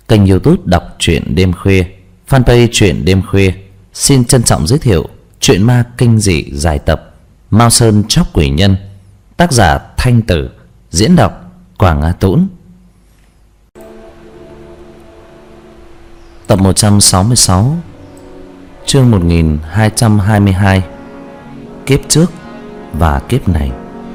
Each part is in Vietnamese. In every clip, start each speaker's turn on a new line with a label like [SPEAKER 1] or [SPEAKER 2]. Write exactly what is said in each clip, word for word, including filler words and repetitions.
[SPEAKER 1] Kênh YouTube đọc truyện đêm khuya, fanpage truyện đêm khuya xin trân trọng giới thiệu truyện ma kinh dị dài tập Mao Sơn Chóc Quỷ Nhân, tác giả Thanh Tử, diễn đọc Quảng Á Tũng. Tập một trăm sáu mươi sáu, chương một nghìn hai trăm hai mươi hai, kiếp trước và kiếp này.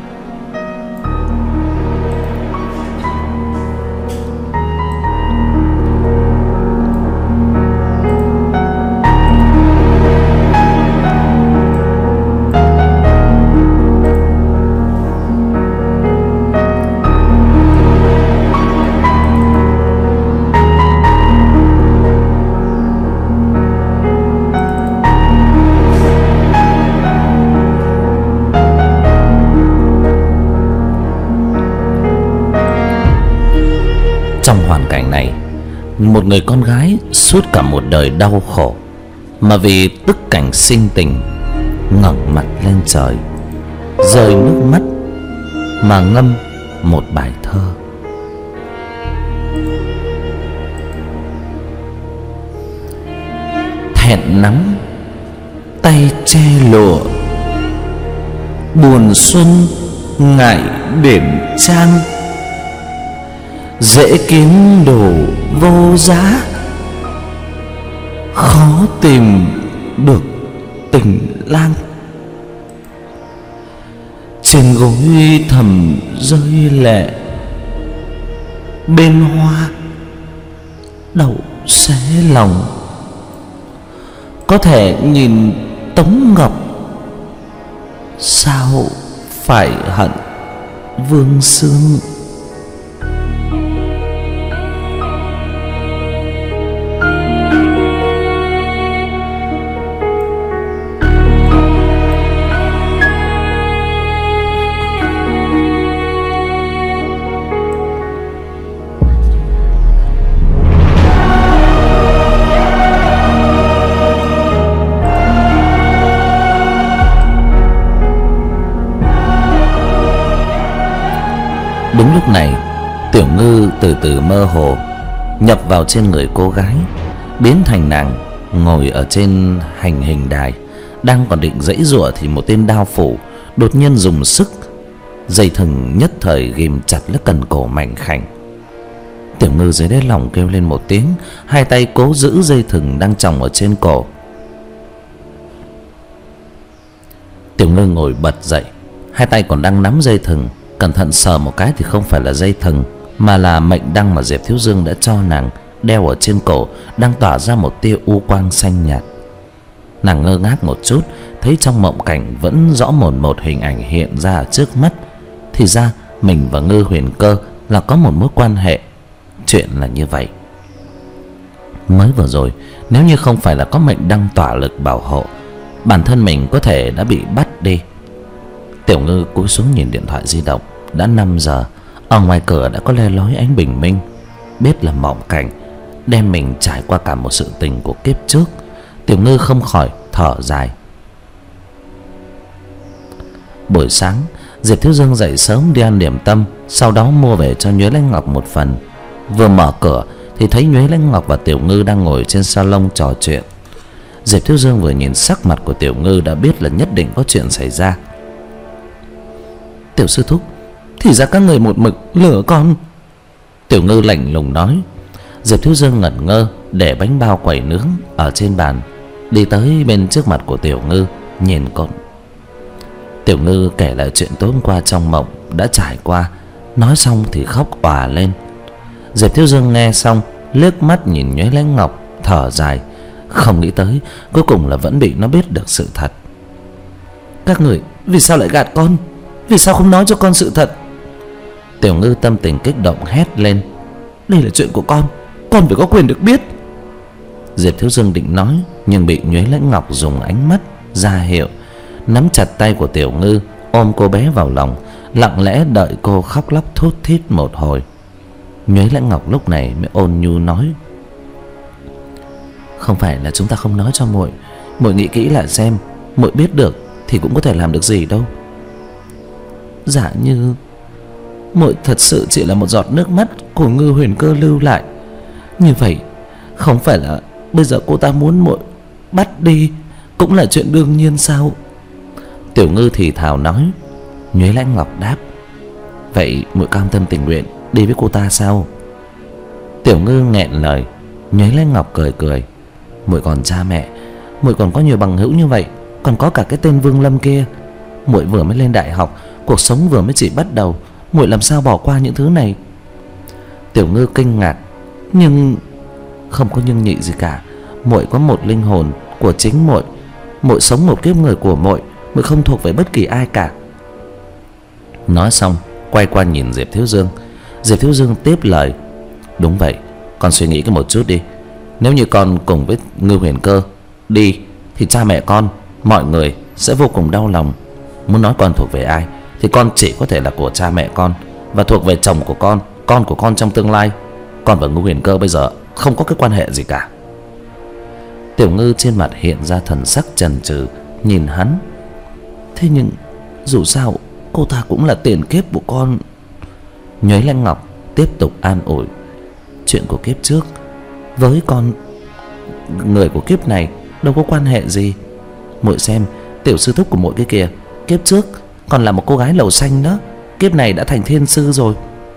[SPEAKER 1] Trong hoàn cảnh này, một người con gái suốt cả một đời đau khổ, mà vì tức cảnh sinh tình ngẩng mặt lên trời, rơi nước mắt mà ngâm một bài thơ. Thẹn nắng tay che lụa, buồn xuân ngại điểm trang, dễ kiếm đồ vô giá, khó tìm được tình lang. Trên gối thầm rơi lệ, bên hoa đậu xé lòng. Có thể nhìn Tống Ngọc, sao phải hận Vương Sương. Đúng lúc này, Tiểu Ngư từ từ mơ hồ nhập vào trên người cô gái, biến thành nàng ngồi ở trên hành hình đài. Đang còn định giãy giụa thì một tên đao phủ đột nhiên dùng sức, dây thừng nhất thời ghìm chặt lấy cần cổ mảnh khảnh. Tiểu Ngư dưới đáy lòng kêu lên một tiếng, hai tay cố giữ dây thừng đang chồng ở trên cổ. Tiểu Ngư ngồi bật dậy, hai tay còn đang nắm dây thừng, cẩn thận sờ một cái thì không phải là dây thừng, mà là mệnh đăng mà Diệp Thiếu Dương đã cho nàng đeo ở trên cổ, đang tỏa ra một tia u quang xanh nhạt. Nàng ngơ ngác một chút, thấy trong mộng cảnh vẫn rõ mồn một hình ảnh hiện ra ở trước mắt. Thì ra mình và Ngư Huyền Cơ là có một mối quan hệ. Chuyện là như vậy. Mới vừa rồi, nếu như không phải là có mệnh đăng tỏa lực bảo hộ, bản thân mình có thể đã bị bắt đi. Tiểu Ngư cúi xuống nhìn điện thoại di động. Đã năm giờ, ở ngoài cửa đã có le lói ánh bình minh. Biết là mộng cảnh, đem mình trải qua cả một sự tình của kiếp trước. Tiểu Ngư không khỏi thở dài. Buổi sáng, Diệp Thiếu Dương dậy sớm đi ăn điểm tâm, sau đó mua về cho Nhuế Lãnh Ngọc một phần. Vừa mở cửa thì thấy Nhuế Lãnh Ngọc và Tiểu Ngư đang ngồi trên salon trò chuyện. Diệp Thiếu Dương vừa nhìn sắc mặt của Tiểu Ngư đã biết là nhất định có chuyện xảy ra. Tiểu sư thúc, thì ra các người một mực lừa con. Tiểu Ngư lạnh lùng nói. Diệp Thiếu Dương ngẩn ngơ để bánh bao quẩy nướng ở trên bàn, đi tới bên trước mặt của Tiểu Ngư nhìn con. Tiểu Ngư kể lại chuyện tối hôm qua trong mộng đã trải qua, nói xong thì khóc òa lên. Diệp Thiếu Dương nghe xong liếc mắt nhìn Nhuế Lãnh Ngọc, thở dài. Không nghĩ tới cuối cùng là vẫn bị nó biết được sự thật. Các người vì sao lại gạt con? Vì sao không nói cho con sự thật? Tiểu Ngư tâm tình kích động hét lên. Đây là chuyện của con, con phải có quyền được biết. Diệp Thiếu Dương định nói, nhưng bị Nhuế Lãnh Ngọc dùng ánh mắt ra hiệu, nắm chặt tay của Tiểu Ngư, ôm cô bé vào lòng, lặng lẽ đợi cô khóc lóc thút thít một hồi. Nhuế Lãnh Ngọc lúc này mới ôn nhu nói. Không phải là chúng ta không nói cho muội, muội nghĩ kỹ lại xem, muội biết được thì cũng có thể làm được gì đâu. Giả như muội thật sự chỉ là một giọt nước mắt của Ngư Huyền Cơ lưu lại, Như vậy không phải là bây giờ cô ta muốn muội bắt đi cũng là chuyện đương nhiên sao? Tiểu Ngư thì thào nói. Nhuế Lãnh Ngọc đáp. Vậy muội cam tâm tình nguyện đi với cô ta sao? Tiểu Ngư nghẹn lời. Nhuế Lãnh Ngọc cười cười. Muội còn cha mẹ, muội còn có nhiều bằng hữu như vậy, còn có cả cái tên Vương Lâm kia. Muội vừa mới lên đại học, cuộc sống vừa mới chỉ bắt đầu, muội làm sao bỏ qua những thứ này? Tiểu Ngư kinh ngạc. Nhưng không có nhưng nhị gì cả. Muội có một linh hồn của chính muội, muội sống một kiếp người của muội, muội không thuộc về bất kỳ ai cả. Nói xong quay qua nhìn Diệp Thiếu Dương. Diệp Thiếu Dương tiếp lời. Đúng vậy, con suy nghĩ cái một chút đi. Nếu như con cùng với Ngưu Huyền Cơ đi thì cha mẹ con, mọi người sẽ vô cùng đau lòng. Muốn nói con thuộc về ai thì con chỉ có thể là của cha mẹ con, và thuộc về chồng của con, con của con trong tương lai. Con và Ngưu Huyền Cơ bây giờ không có cái quan hệ gì cả. Tiểu Ngư trên mặt hiện ra thần sắc chần chừ nhìn hắn. Thế nhưng dù sao cô ta cũng là tiền kiếp của con. Nhuế Lãnh Ngọc tiếp tục an ủi. Chuyện của kiếp trước với con người của kiếp này đâu có quan hệ gì. Muội xem tiểu sư thúc của muội cái kìa, kiếp trước còn là một cô gái lầu xanh đó, kiếp này đã thành thiên sư rồi.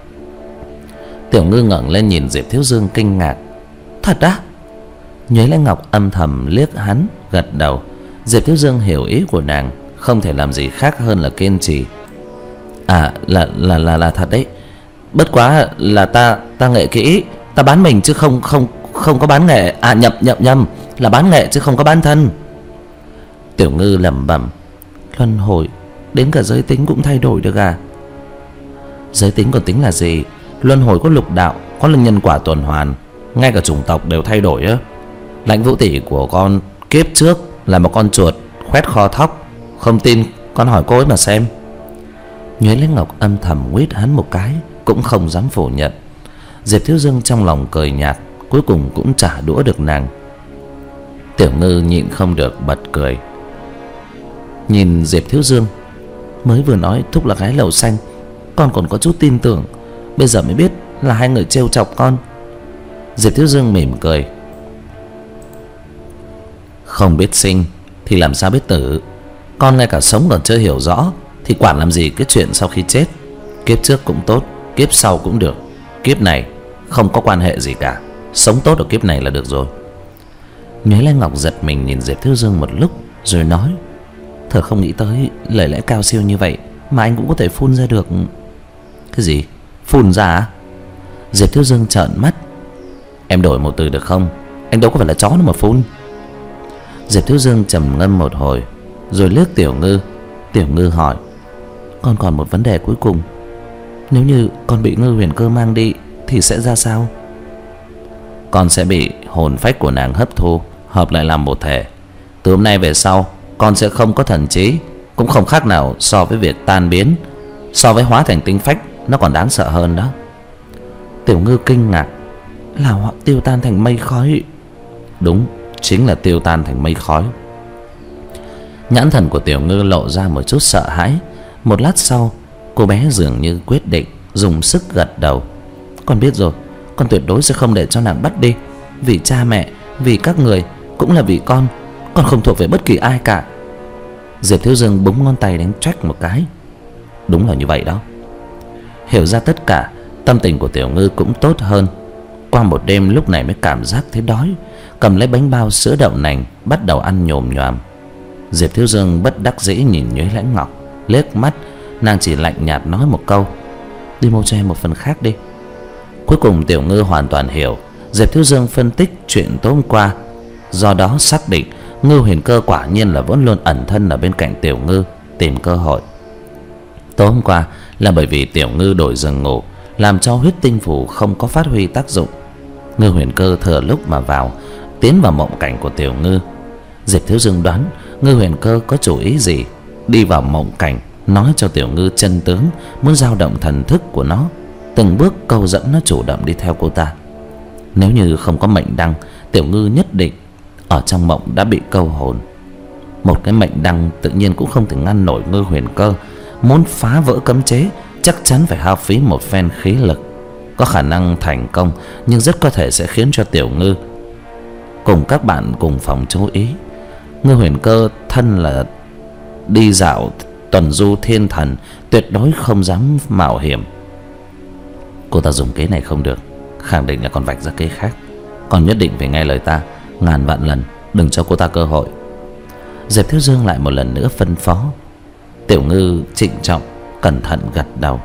[SPEAKER 1] Tiểu Ngư ngẩng lên nhìn Diệp Thiếu Dương kinh ngạc. Thật á? Nhuế Lãnh Ngọc âm thầm liếc hắn, gật đầu. Diệp Thiếu Dương hiểu ý của nàng, không thể làm gì khác hơn là kiên trì. À là là là là thật đấy. Bất quá là ta ta nghệ kỹ, ta bán mình chứ không không không có bán nghệ. À nhầm nhầm nhầm, là bán nghệ chứ không có bán thân. Tiểu Ngư lẩm bẩm. Luân hồi, đến cả giới tính cũng thay đổi được à? Giới tính còn tính là gì? Luân hồi có lục đạo, có là nhân quả tuần hoàn, ngay cả chủng tộc đều thay đổi á. Lãnh Vũ tỷ của con kiếp trước là một con chuột khoét kho thóc. Không tin con hỏi cô ấy mà xem. Nhuế Lãnh Ngọc âm thầm nguyết hắn một cái, cũng không dám phủ nhận. Diệp Thiếu Dương trong lòng cười nhạt, cuối cùng cũng trả đũa được nàng. Tiểu Ngư nhịn không được bật cười. Nhìn Diệp Thiếu Dương, mới vừa nói thúc là gái lầu xanh, con còn có chút tin tưởng, bây giờ mới biết là hai người trêu chọc con. Diệp Thiếu Dương mỉm cười. Không biết sinh thì làm sao biết tử. Con ngay cả sống còn chưa hiểu rõ thì quản làm gì cái chuyện sau khi chết. Kiếp trước cũng tốt, kiếp sau cũng được, kiếp này không có quan hệ gì cả. Sống tốt ở kiếp này là được rồi. Nhuế Lãnh Ngọc giật mình nhìn Diệp Thiếu Dương một lúc rồi nói. Thở không nghĩ tới lời lẽ cao siêu như vậy mà anh cũng có thể phun ra được. Cái gì? Phun ra à? Diệp Thiếu Dương trợn mắt. Em đổi một từ được không? Anh đâu có phải là chó đâu mà phun. Diệp Thiếu Dương trầm ngâm một hồi rồi liếc Tiểu Ngư. Tiểu Ngư hỏi. Con còn một vấn đề cuối cùng. Nếu như con bị Ngư Huyền Cơ mang đi thì sẽ ra sao? Con sẽ bị hồn phách của nàng hấp thu, hợp lại làm một thể. Từ hôm nay về sau, con sẽ không có thần trí, cũng không khác nào so với việc tan biến. So với hóa thành tinh phách, nó còn đáng sợ hơn đó. Tiểu Ngư kinh ngạc. Là họ tiêu tan thành mây khói? Đúng, chính là tiêu tan thành mây khói. Nhãn thần của Tiểu Ngư lộ ra một chút sợ hãi. Một lát sau, cô bé dường như quyết định, dùng sức gật đầu. Con biết rồi, con tuyệt đối sẽ không để cho nàng bắt đi. Vì cha mẹ, vì các người, cũng là vì con. Con không thuộc về bất kỳ ai cả. Diệp Thiếu Dương búng ngón tay đánh choách một cái. Đúng là như vậy đó. Hiểu ra tất cả, tâm tình của Tiểu Ngư cũng tốt hơn. Qua một đêm lúc này mới cảm giác thấy đói, cầm lấy bánh bao sữa đậu nành bắt đầu ăn nhồm nhoàm. Diệp Thiếu Dương bất đắc dĩ nhìn Nhuế Lãnh Ngọc, liếc mắt. Nàng chỉ lạnh nhạt nói một câu. Đi mua cho em một phần khác đi. Cuối cùng Tiểu Ngư hoàn toàn hiểu Diệp Thiếu Dương phân tích chuyện tối hôm qua, do đó xác định Ngưu Huyền Cơ quả nhiên là vẫn luôn ẩn thân ở bên cạnh Tiểu Ngư, tìm cơ hội. Tối hôm qua là bởi vì Tiểu Ngư đổi giường ngủ, làm cho huyết tinh phù không có phát huy tác dụng. Ngưu Huyền Cơ thừa lúc mà vào, tiến vào mộng cảnh của Tiểu Ngư. Diệp Thiếu Dương đoán Ngưu Huyền Cơ có chủ ý gì, đi vào mộng cảnh nói cho Tiểu Ngư chân tướng, muốn dao động thần thức của nó, từng bước câu dẫn nó chủ động đi theo cô ta. Nếu như không có mệnh đăng, Tiểu Ngư nhất định ở trong mộng đã bị câu hồn. Một cái mệnh đăng tự nhiên cũng không thể ngăn nổi Ngưu Huyền Cơ. Muốn phá vỡ cấm chế chắc chắn phải hao phí một phen khí lực. có khả năng thành công, nhưng rất có thể sẽ khiến cho Tiểu Ngư cùng các bạn cùng phòng chú ý. Ngư Huyền Cơ thân là đi dạo tuần du thiên thần, tuyệt đối không dám mạo hiểm. Cô ta dùng kế này không được, khẳng định là còn vạch ra kế khác. Còn nhất định phải nghe lời ta, ngàn vạn lần đừng cho cô ta cơ hội. Diệp Thiếu Dương lại một lần nữa phân phó. Tiểu Ngư trịnh trọng cẩn thận gật đầu.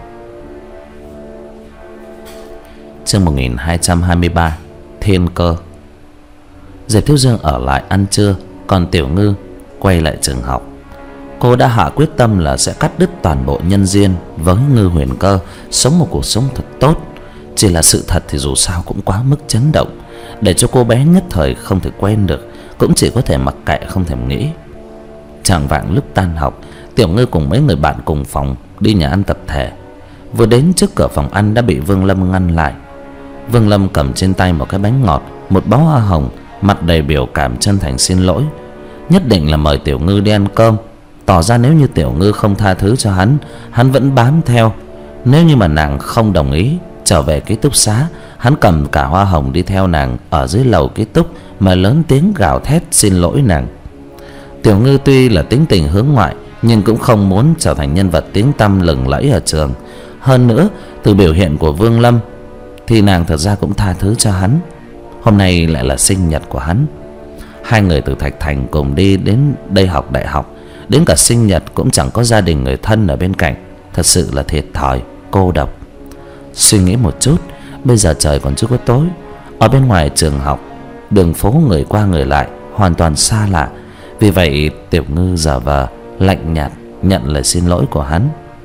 [SPEAKER 1] Chương một nghìn hai trăm hai mươi ba, Thiên Cơ. Diệp Thiếu Dương ở lại ăn trưa, còn Tiểu Ngư quay lại trường học. Cô đã hạ quyết tâm là sẽ cắt đứt toàn bộ nhân duyên với Ngư Huyền Cơ, sống một cuộc sống thật tốt. Chỉ là sự thật thì dù sao cũng quá mức chấn động, để cho cô bé nhất thời không thể quen được, cũng chỉ có thể mặc kệ không thèm nghĩ. Chạng vạng lúc tan học, Tiểu Ngư cùng mấy người bạn cùng phòng đi nhà ăn tập thể. Vừa đến trước cửa phòng ăn đã bị Vương Lâm ngăn lại. Vương Lâm cầm trên tay một cái bánh ngọt, một bó hoa hồng, mặt đầy biểu cảm chân thành xin lỗi, nhất định là mời Tiểu Ngư đi ăn cơm, tỏ ra nếu như Tiểu Ngư không tha thứ cho hắn, hắn vẫn bám theo. Nếu như mà nàng không đồng ý trở về ký túc xá, hắn cầm cả hoa hồng đi theo nàng ở dưới lầu ký túc mà lớn tiếng gào thét xin lỗi nàng. Tiểu Ngư tuy là tính tình hướng ngoại, nhưng cũng không muốn trở thành nhân vật tiếng tăm lừng lẫy ở trường. Hơn nữa, từ biểu hiện của Vương Lâm thì nàng thật ra cũng tha thứ cho hắn. Hôm nay lại là sinh nhật của hắn. Hai người từ Thạch Thành cùng đi đến đây học đại học, đến cả sinh nhật cũng chẳng có gia đình người thân ở bên cạnh. Thật sự là thiệt thòi, cô độc. Suy nghĩ một chút, bây giờ trời còn chưa có tối. Ở bên ngoài trường học, đường phố người qua người lại, hoàn toàn xa lạ. Vì vậy Tiểu Ngư giả vờ lạnh nhạt nhận lời xin lỗi của hắn.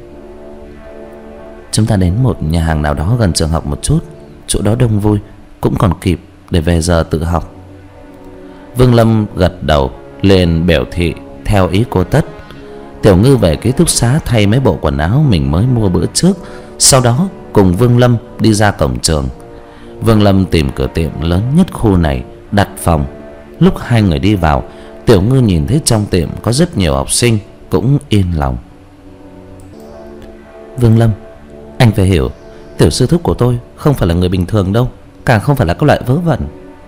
[SPEAKER 1] Chúng ta đến một nhà hàng nào đó gần trường học một chút, chỗ đó đông vui, cũng còn kịp để về giờ tự học. Vương Lâm gật đầu liền biểu thị theo ý cô tất. Tiểu Ngư về ký túc xá thay mấy bộ quần áo mình mới mua bữa trước, sau đó cùng Vương Lâm đi ra cổng trường. Vương Lâm tìm cửa tiệm lớn nhất khu này đặt phòng. Lúc hai người đi vào, Tiểu Ngư nhìn thấy trong tiệm có rất nhiều học sinh, cũng yên lòng. Vương Lâm, anh phải hiểu, tiểu sư thúc của tôi không phải là người bình thường đâu, càng không phải là các loại vớ vẩn.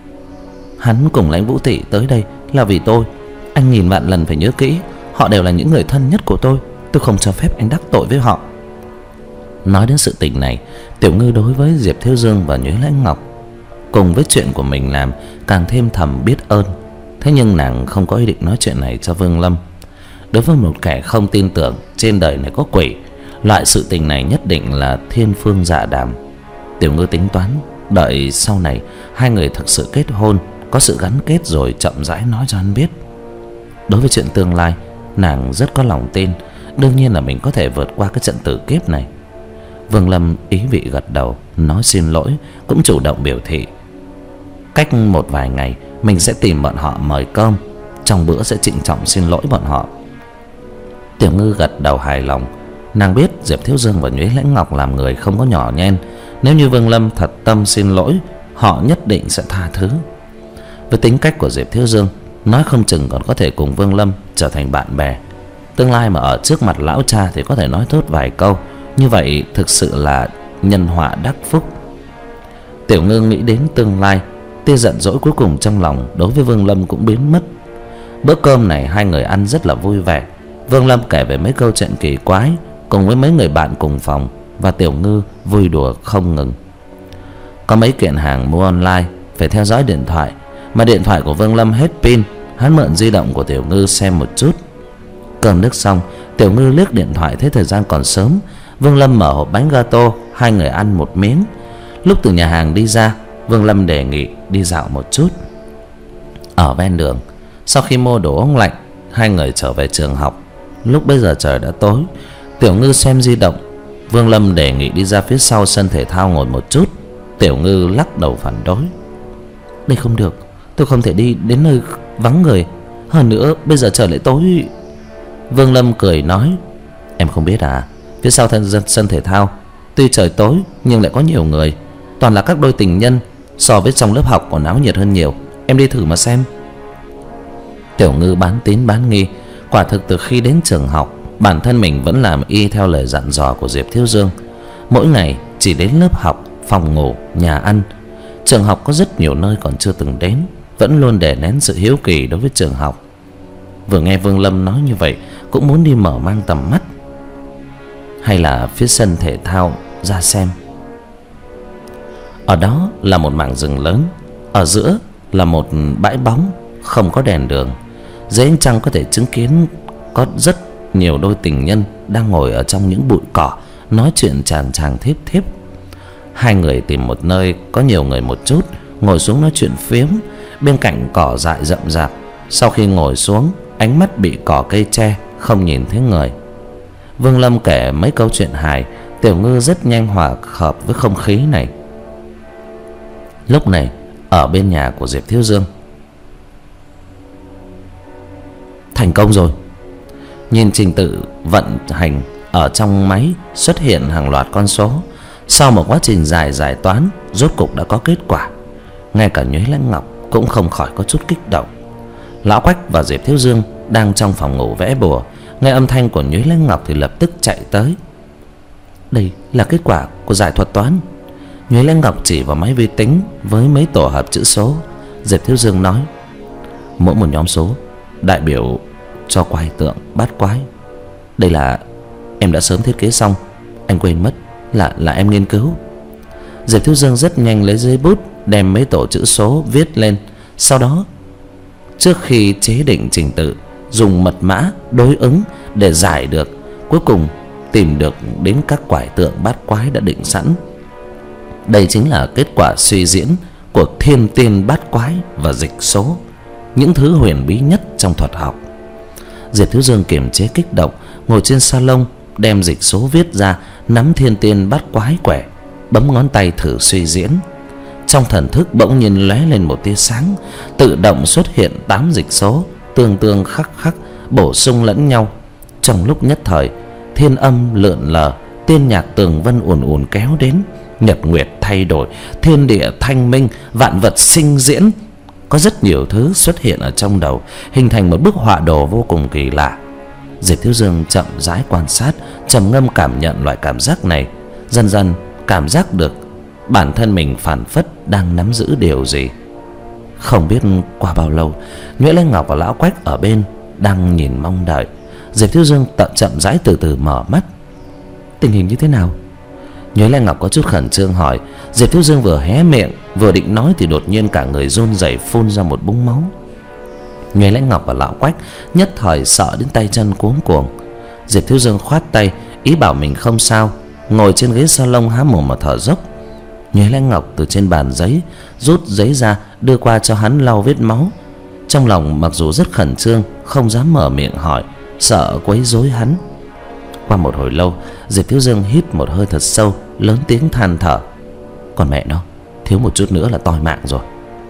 [SPEAKER 1] Hắn cùng Lãnh Vũ Tỷ tới đây là vì tôi. Anh nghìn vạn lần phải nhớ kỹ, họ đều là những người thân nhất của tôi. Tôi không cho phép anh đắc tội với họ. Nói đến sự tình này, Tiểu Ngư đối với Diệp Thiếu Dương và Nhuế Lãnh Ngọc cùng với chuyện của mình làm càng thêm thầm biết ơn. Thế nhưng nàng không có ý định nói chuyện này cho Vương Lâm. Đối với một kẻ không tin tưởng trên đời này có quỷ, loại sự tình này nhất định là thiên phương dạ đàm. Tiểu Ngư tính toán đợi sau này hai người thực sự kết hôn, có sự gắn kết rồi chậm rãi nói cho hắn biết. Đối với chuyện tương lai, nàng rất có lòng tin, đương nhiên là mình có thể vượt qua cái trận tử kiếp này. Vương Lâm ý vị gật đầu, nói xin lỗi, cũng chủ động biểu thị cách một vài ngày mình sẽ tìm bọn họ mời cơm, trong bữa sẽ trịnh trọng xin lỗi bọn họ. Tiểu Ngư gật đầu hài lòng. Nàng biết Diệp Thiếu Dương và Nhuế Lãnh Ngọc làm người không có nhỏ nhen, nếu như Vương Lâm thật tâm xin lỗi, họ nhất định sẽ tha thứ. Với tính cách của Diệp Thiếu Dương, nói không chừng còn có thể cùng Vương Lâm trở thành bạn bè. Tương lai mà ở trước mặt lão cha thì có thể nói tốt vài câu, như vậy thực sự là nhân họa đắc phúc. Tiểu Ngư nghĩ đến tương lai, tia giận dỗi cuối cùng trong lòng đối với Vương Lâm cũng biến mất. Bữa cơm này hai người ăn rất là vui vẻ. Vương Lâm kể về mấy câu chuyện kỳ quái cùng với mấy người bạn cùng phòng, và Tiểu Ngư vui đùa không ngừng. Có mấy kiện hàng mua online phải theo dõi điện thoại, mà điện thoại của Vương Lâm hết pin. Hắn mượn di động của Tiểu Ngư xem một chút. Cơm nước xong, Tiểu Ngư liếc điện thoại thấy thời gian còn sớm. Vương Lâm mở hộp bánh gato, hai người ăn một miếng. Lúc từ nhà hàng đi ra, Vương Lâm đề nghị đi dạo một chút. Ở ven đường, sau khi mua đồ uống lạnh, hai người trở về trường học. Lúc bây giờ trời đã tối, Tiểu Ngư xem di động. Vương Lâm đề nghị đi ra phía sau sân thể thao ngồi một chút. Tiểu Ngư lắc đầu phản đối. Đây không được, tôi không thể đi đến nơi vắng người. Hơn nữa bây giờ trời lại tối. Vương Lâm cười nói, em không biết à, phía sau thân sân thể thao tuy trời tối nhưng lại có nhiều người, toàn là các đôi tình nhân, so với trong lớp học còn náo nhiệt hơn nhiều. Em đi thử mà xem. Tiểu Ngư bán tín bán nghi. Quả thực từ khi đến trường học, bản thân mình vẫn làm y theo lời dặn dò của Diệp Thiếu Dương. Mỗi ngày chỉ đến lớp học, phòng ngủ, nhà ăn. Trường học có rất nhiều nơi còn chưa từng đến, vẫn luôn đè nén sự hiếu kỳ đối với trường học. Vừa nghe Vương Lâm nói như vậy, cũng muốn đi mở mang tầm mắt. Hay là phía sân thể thao ra xem. Ở đó là một mảng rừng lớn, ở giữa là một bãi bóng không có đèn đường. Dưới ánh trăng có thể chứng kiến có rất nhiều đôi tình nhân đang ngồi ở trong những bụi cỏ, nói chuyện chàng chàng thiếp thiếp. Hai người tìm một nơi có nhiều người một chút, ngồi xuống nói chuyện phiếm bên cạnh cỏ dại rậm rạp. Sau khi ngồi xuống, ánh mắt bị cỏ cây che, không nhìn thấy người. Vương Lâm kể mấy câu chuyện hài, Tiểu Ngư rất nhanh hòa hợp với không khí này. Lúc này ở bên nhà của Diệp Thiếu Dương, thành công rồi. Nhìn trình tự vận hành ở trong máy xuất hiện hàng loạt con số. Sau một quá trình dài giải toán, rốt cục đã có kết quả. Ngay cả Nhuế Lãnh Ngọc cũng không khỏi có chút kích động. Lão Quách và Diệp Thiếu Dương đang trong phòng ngủ vẽ bùa, nghe âm thanh của Nhuế Lãnh Ngọc thì lập tức chạy tới. Đây là kết quả của giải thuật toán. Nhuế Lãnh Ngọc chỉ vào máy vi tính với mấy tổ hợp chữ số. Diệp Thiếu Dương nói, mỗi một nhóm số đại biểu cho quái tượng bát quái. Đây là em đã sớm thiết kế xong, anh quên mất là là em nghiên cứu. Diệp Thiếu Dương rất nhanh lấy giấy bút đem mấy tổ chữ số viết lên. Sau đó, trước khi chế định trình tự, dùng mật mã đối ứng để giải được, cuối cùng tìm được đến các quái tượng bát quái đã định sẵn. Đây chính là kết quả suy diễn của thiên tiên bát quái và dịch số, những thứ huyền bí nhất trong thuật học. Diệp Thiếu Dương kiềm chế kích động, ngồi trên salon đem dịch số viết ra, nắm thiên tiên bát quái quẻ, bấm ngón tay thử suy diễn. Trong thần thức bỗng nhiên lóe lên một tia sáng, tự động xuất hiện tám dịch số tương tương khắc khắc bổ sung lẫn nhau. Trong lúc nhất thời, thiên âm lượn lờ, tiên nhạc tường vân ùn ùn kéo đến, nhật nguyệt thay đổi, thiên địa thanh minh, vạn vật sinh diễn. Có rất nhiều thứ xuất hiện ở trong đầu, hình thành một bức họa đồ vô cùng kỳ lạ. Diệp Thiếu Dương chậm rãi quan sát, trầm ngâm cảm nhận loại cảm giác này. Dần dần cảm giác được bản thân mình phảng phất đang nắm giữ điều gì. Không biết qua bao lâu, Nhuế Lãnh Ngọc và Lão Quách ở bên đang nhìn mong đợi. Diệp Thiếu Dương tận chậm rãi từ từ mở mắt. Tình hình như thế nào? Nhuế Lãnh Ngọc có chút khẩn trương hỏi. Diệp Thiếu Dương vừa hé miệng vừa định nói thì đột nhiên cả người run rẩy phun ra một búng máu. Nhuế Lãnh Ngọc và Lão Quách nhất thời sợ đến tay chân cuống cuồng. Diệp Thiếu Dương khoát tay ý bảo mình không sao, ngồi trên ghế salon há mồm mà thở dốc. Nhuế Lãnh Ngọc từ trên bàn giấy rút giấy ra đưa qua cho hắn lau vết máu. Trong lòng mặc dù rất khẩn trương, không dám mở miệng hỏi, sợ quấy rối hắn. Qua một hồi lâu, Diệp Thiếu Dương hít một hơi thật sâu, lớn tiếng than thở. Còn mẹ nó, thiếu một chút nữa là toi mạng rồi.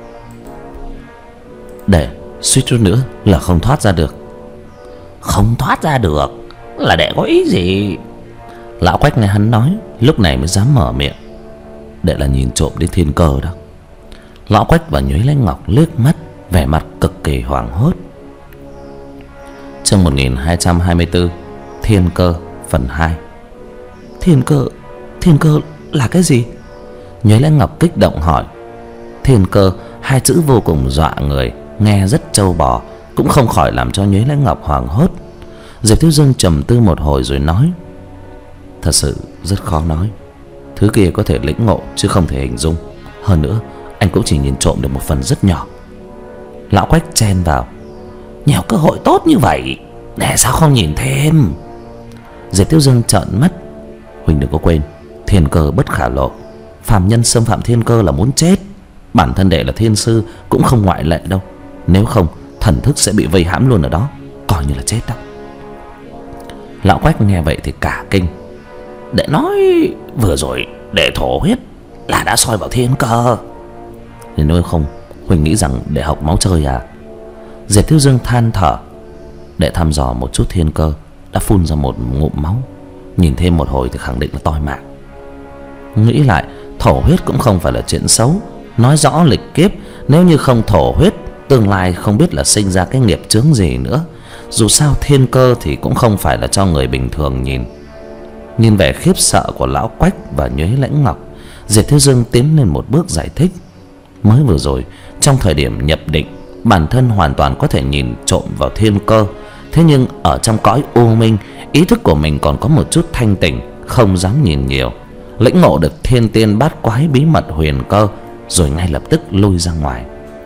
[SPEAKER 1] Để suýt chút nữa là không thoát ra được. Không thoát ra được là để có ý gì? Lão Quách nghe hắn nói, lúc này mới dám mở miệng. Để là nhìn trộm đến thiên cơ đó. Lão Quách và Nhuế Lãnh Ngọc liếc mắt, vẻ mặt cực kỳ hoảng hốt. Chương một nghìn hai trăm hai mươi tư, Thiên Cơ phần hai. Thiên cơ? Thiên cơ là cái gì? Nhuế Lãnh Ngọc kích động hỏi. Thiên cơ, hai chữ vô cùng dọa người, nghe rất trâu bò, cũng không khỏi làm cho Nhuế Lãnh Ngọc hoảng hốt. Diệp Thiếu Dương trầm tư một hồi rồi nói. Thật sự rất khó nói. Thứ kia có thể lĩnh ngộ chứ không thể hình dung. Hơn nữa anh cũng chỉ nhìn trộm được một phần rất nhỏ. Lão Quách chen vào. Nhiều cơ hội tốt như vậy, để sao không nhìn thêm? Diệp Thiếu Dương trợn mắt. Huỳnh đừng có quên, thiên cơ bất khả lộ. Phàm nhân xâm phạm thiên cơ là muốn chết. Bản thân đệ là thiên sư cũng không ngoại lệ đâu. Nếu không, thần thức sẽ bị vây hãm luôn ở đó, coi như là chết đó. Lão Quách nghe vậy thì cả kinh. Đệ nói vừa rồi đệ thổ huyết là đã soi vào thiên cơ. Thì nếu không, Huỳnh nghĩ rằng đệ học máu chơi à? Diệp Thiếu Dương than thở. Đệ thăm dò một chút thiên cơ, đã phun ra một ngụm máu. Nhìn thêm một hồi thì khẳng định là toi mạng. Nghĩ lại, thổ huyết cũng không phải là chuyện xấu. Nói rõ lịch kiếp, nếu như không thổ huyết, tương lai không biết là sinh ra cái nghiệp chướng gì nữa. Dù sao thiên cơ thì cũng không phải là cho người bình thường nhìn. Nhìn vẻ khiếp sợ của Lão Quách và Nhuế Lãnh Ngọc, Diệp Thiếu Dương tiến lên một bước giải thích. Mới vừa rồi, trong thời điểm nhập định, bản thân hoàn toàn có thể nhìn trộm vào thiên cơ. Thế nhưng ở trong cõi u minh, ý thức của mình còn có một chút thanh tỉnh, không dám nhìn nhiều. Lĩnh ngộ được thiên tiên bát quái bí mật huyền cơ, rồi ngay lập tức lui ra ngoài.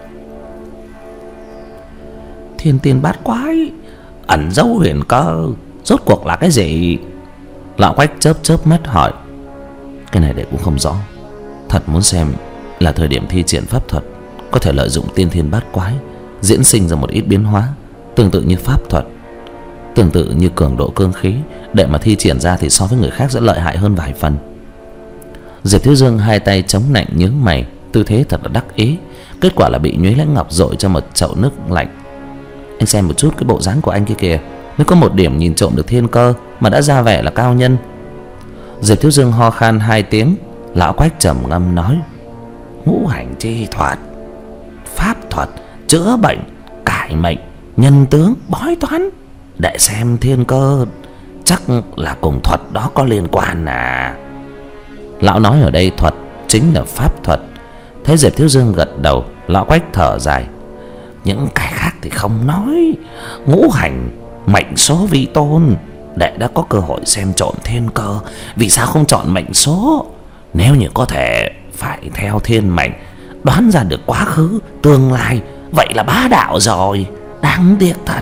[SPEAKER 1] Thiên tiên bát quái, ẩn dấu huyền cơ, rốt cuộc là cái gì? Lão Quách chớp chớp mắt hỏi. Cái này đệ cũng không rõ. Thật muốn xem là thời điểm thi triển pháp thuật có thể lợi dụng tiên thiên bát quái diễn sinh ra một ít biến hóa, tương tự như pháp thuật, tương tự như cường độ cương khí, để mà thi triển ra thì so với người khác sẽ lợi hại hơn vài phần. Diệp Thiếu Dương hai tay chống nạnh nhướng mày, tư thế thật là đắc ý. Kết quả là bị Nhuế Lãnh Ngọc dội cho một chậu nước lạnh. Anh xem một chút cái bộ dáng của anh kia kìa, mới có một điểm nhìn trộm được thiên cơ mà đã ra vẻ là cao nhân. Diệp Thiếu Dương ho khan hai tiếng. Lão Quách trầm ngâm nói. Ngũ hành chi thuật, pháp thuật, chữa bệnh, cải mệnh, nhân tướng, bói toán, để xem thiên cơ chắc là cùng thuật đó có liên quan à? Lão nói ở đây thuật chính là pháp thuật. Thấy Diệp Thiếu Dương gật đầu, Lão Quách thở dài. Những cái khác thì không nói. Ngũ hành, mệnh số vi tôn, đệ đã có cơ hội xem trộm thiên cơ, vì sao không chọn mệnh số? Nếu như có thể phải theo thiên mệnh, đoán ra được quá khứ, tương lai, vậy là bá đạo rồi. Đáng tiếc thật.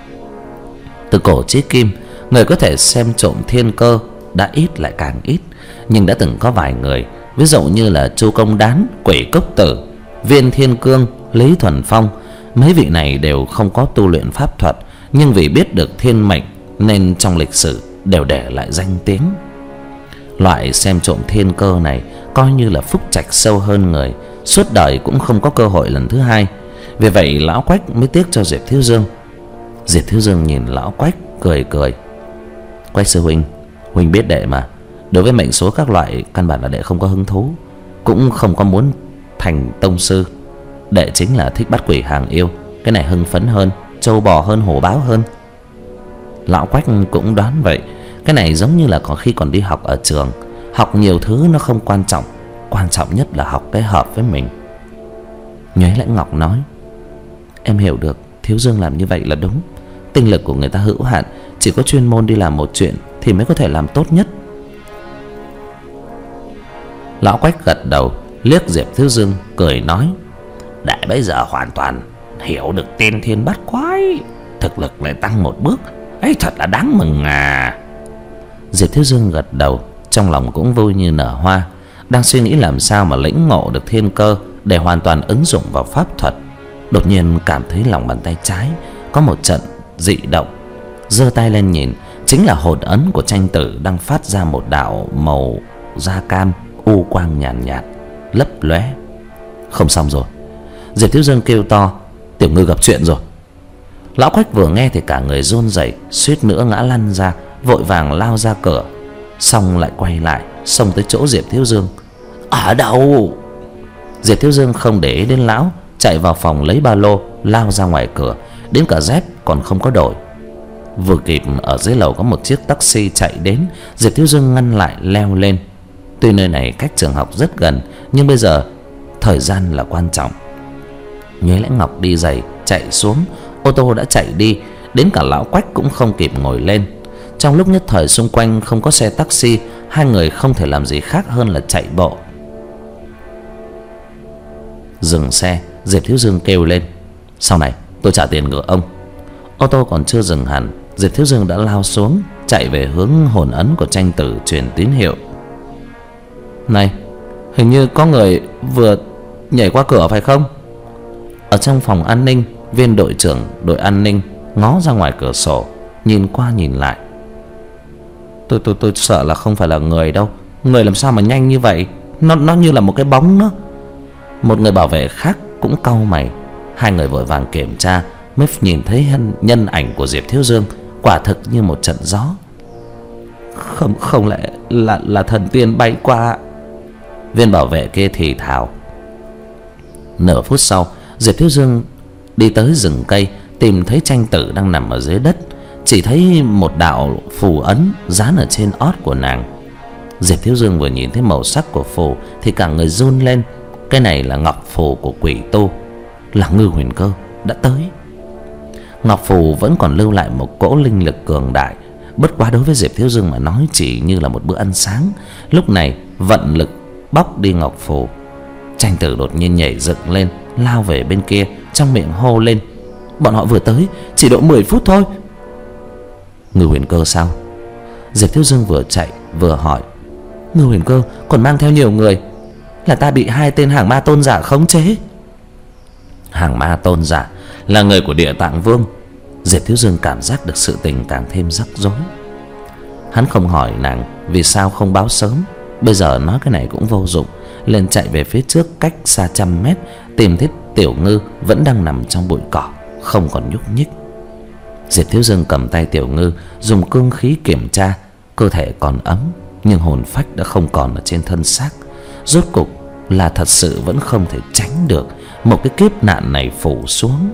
[SPEAKER 1] Từ cổ chí kim, người có thể xem trộm thiên cơ đã ít lại càng ít. Nhưng đã từng có vài người, ví dụ như là Chu Công Đán, Quỷ Cốc Tử, Viên Thiên Cương, Lý Thuần Phong. Mấy vị này đều không có tu luyện pháp thuật, nhưng vì biết được thiên mệnh nên trong lịch sử đều để lại danh tiếng. Loại xem trộm thiên cơ này coi như là phúc trạch sâu hơn người, suốt đời cũng không có cơ hội lần thứ hai. Vì vậy Lão Quách mới tiếc cho Diệp Thiếu Dương. Diệp Thiếu Dương nhìn Lão Quách cười cười. Quách sư huynh, huynh biết đệ mà. Đối với mệnh số các loại căn bản là đệ không có hứng thú, cũng không có muốn thành tông sư. Đệ chính là thích bắt quỷ hàng yêu, cái này hưng phấn hơn, trâu bò hơn, hổ báo hơn. Lão Quách cũng đoán vậy. Cái này giống như là có khi còn đi học ở trường, học nhiều thứ nó không quan trọng, quan trọng nhất là học cái hợp với mình. Nhuế Lãnh Ngọc nói. Em hiểu được, Thiếu Dương làm như vậy là đúng. Tinh lực của người ta hữu hạn, chỉ có chuyên môn đi làm một chuyện thì mới có thể làm tốt nhất. Lão Quách gật đầu, liếc Diệp Thiếu Dương cười nói. Đệ bây giờ hoàn toàn hiểu được tiên thiên bát quái, thực lực lại tăng một bước, ấy thật là đáng mừng à. Diệp Thiếu Dương gật đầu, trong lòng cũng vui như nở hoa, đang suy nghĩ làm sao mà lĩnh ngộ được thiên cơ để hoàn toàn ứng dụng vào pháp thuật. Đột nhiên cảm thấy lòng bàn tay trái có một trận dị động, giơ tay lên nhìn, chính là hồn ấn của Tranh Tử đang phát ra một đạo màu da cam u quang nhàn nhạt, nhạt lấp lóe. Không xong rồi. Diệp Thiếu Dương kêu to. Tiểu Ngư gặp chuyện rồi. Lão Quách vừa nghe thì cả người run rẩy, suýt nữa ngã lăn ra, vội vàng lao ra cửa, xong lại quay lại xông tới chỗ Diệp Thiếu Dương. Ở đâu? Diệp Thiếu Dương không để ý đến lão, chạy vào phòng lấy ba lô, lao ra ngoài cửa, đến cả dép còn không có đổi. Vừa kịp ở dưới lầu có một chiếc taxi chạy đến, Diệp Thiếu Dương ngăn lại leo lên. Tuy nơi này cách trường học rất gần, nhưng bây giờ thời gian là quan trọng. Nhuế Lãnh Ngọc đi giày chạy xuống, ô tô đã chạy đi, đến cả Lão Quách cũng không kịp ngồi lên. Trong lúc nhất thời xung quanh không có xe taxi, hai người không thể làm gì khác hơn là chạy bộ. Dừng xe, Diệp Thiếu Dương kêu lên. Sau này tôi trả tiền của ông. Ô tô còn chưa dừng hẳn, Diệp Thiếu Dương đã lao xuống, chạy về hướng hồn ấn của Tranh Tử truyền tín hiệu. Này, hình như có người vừa nhảy qua cửa phải không? Ở trong phòng an ninh, viên đội trưởng đội an ninh ngó ra ngoài cửa sổ, nhìn qua nhìn lại. Tôi tôi tôi sợ là không phải là người đâu. Người làm sao mà nhanh như vậy? Nó nó như là một cái bóng đó. Một người bảo vệ khác cũng cau mày. Hai người vội vàng kiểm tra, mới nhìn thấy nhân ảnh của Diệp Thiếu Dương, quả thực như một trận gió. Không không lẽ là là thần tiên bay qua? Viên bảo vệ kia thì thào. Nửa phút sau, Diệp Thiếu Dương đi tới rừng cây, tìm thấy Tranh Tử đang nằm ở dưới đất. Chỉ thấy một đạo phù ấn dán ở trên ót của nàng. Diệp Thiếu Dương vừa nhìn thấy màu sắc của phù thì cả người run lên. Cái này là ngọc phù của quỷ tu, là Ngư Huyền Cơ đã tới. Ngọc phù vẫn còn lưu lại một cỗ linh lực cường đại, bất quá đối với Diệp Thiếu Dương mà nói chỉ như là một bữa ăn sáng. Lúc này vận lực bóc đi ngọc phù. Tranh Tử đột nhiên nhảy dựng lên, lao về bên kia, trong miệng hô lên: bọn họ vừa tới, chỉ độ mười phút thôi. Ngư Huyền Cơ sao? Diệp Thiếu Dương vừa chạy vừa hỏi. Ngư Huyền Cơ còn mang theo nhiều người, là ta bị hai tên hàng ma tôn giả khống chế. Hàng ma tôn giả là người của Địa Tạng Vương. Diệp Thiếu Dương cảm giác được sự tình càng thêm rắc rối. Hắn không hỏi nàng vì sao không báo sớm, bây giờ nói cái này cũng vô dụng, liền chạy về phía trước cách xa trăm mét, tìm thấy Tiểu Ngư vẫn đang nằm trong bụi cỏ, không còn nhúc nhích. Diệp Thiếu Dương cầm tay Tiểu Ngư, dùng cương khí kiểm tra, cơ thể còn ấm nhưng hồn phách đã không còn ở trên thân xác. Rốt cục là thật sự vẫn không thể tránh được một cái kiếp nạn này phủ xuống.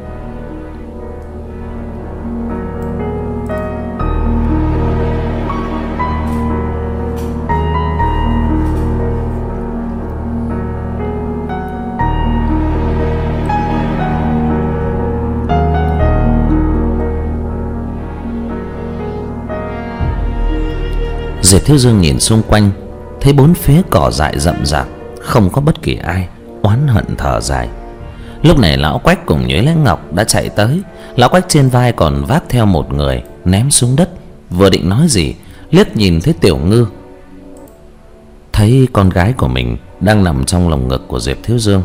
[SPEAKER 1] Diệp Thiếu Dương nhìn xung quanh, thấy bốn phía cỏ dại rậm rạp, không có bất kỳ ai, oán hận thở dài. Lúc này lão Quách cùng Nhuế Lãnh Ngọc đã chạy tới. Lão Quách trên vai còn vác theo một người, ném xuống đất. Vừa định nói gì, liếc nhìn thấy Tiểu Ngư, thấy con gái của mình đang nằm trong lồng ngực của Diệp Thiếu Dương,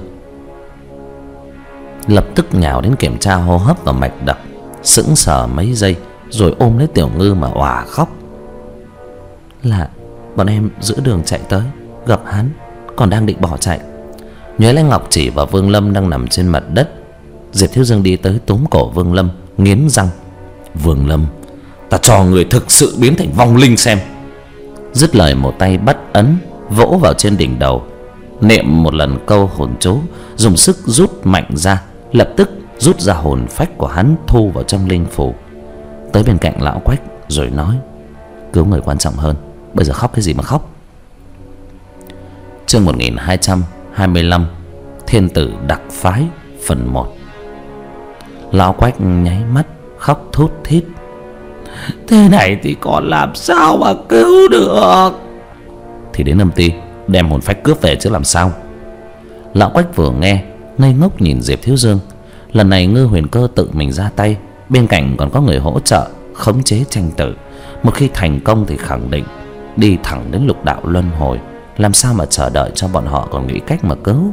[SPEAKER 1] lập tức nhào đến kiểm tra hô hấp và mạch đập. Sững sờ mấy giây rồi ôm lấy Tiểu Ngư mà òa khóc. Là bọn em giữa đường chạy tới, gặp hắn, còn đang định bỏ chạy. Nhuế Lãnh Ngọc chỉ vào Vương Lâm đang nằm trên mặt đất. Diệp Thiếu Dương đi tới túm cổ Vương Lâm, nghiến răng: Vương Lâm, ta cho người thực sự biến thành vong linh xem. Dứt lời một tay bắt ấn vỗ vào trên đỉnh đầu, niệm một lần câu hồn chú, dùng sức rút mạnh ra, lập tức rút ra hồn phách của hắn thu vào trong linh phủ. Tới bên cạnh lão Quách rồi nói: cứu người quan trọng hơn, bây giờ khóc cái gì mà khóc. Chương một nghìn hai trăm hai mươi lăm, Thiên Tử Đặc Phái, phần một. Lão Quách nháy mắt khóc thút thít: thế này thì còn làm sao mà cứu được? Thì đến âm ty đem hồn phách cướp về chứ làm sao. Lão Quách vừa nghe ngây ngốc nhìn Diệp Thiếu Dương. Lần này Ngư Huyền Cơ tự mình ra tay, bên cạnh còn có người hỗ trợ khống chế Tranh Tử. Một khi thành công thì khẳng định đi thẳng đến lục đạo luân hồi, làm sao mà chờ đợi cho bọn họ còn nghĩ cách mà cứu.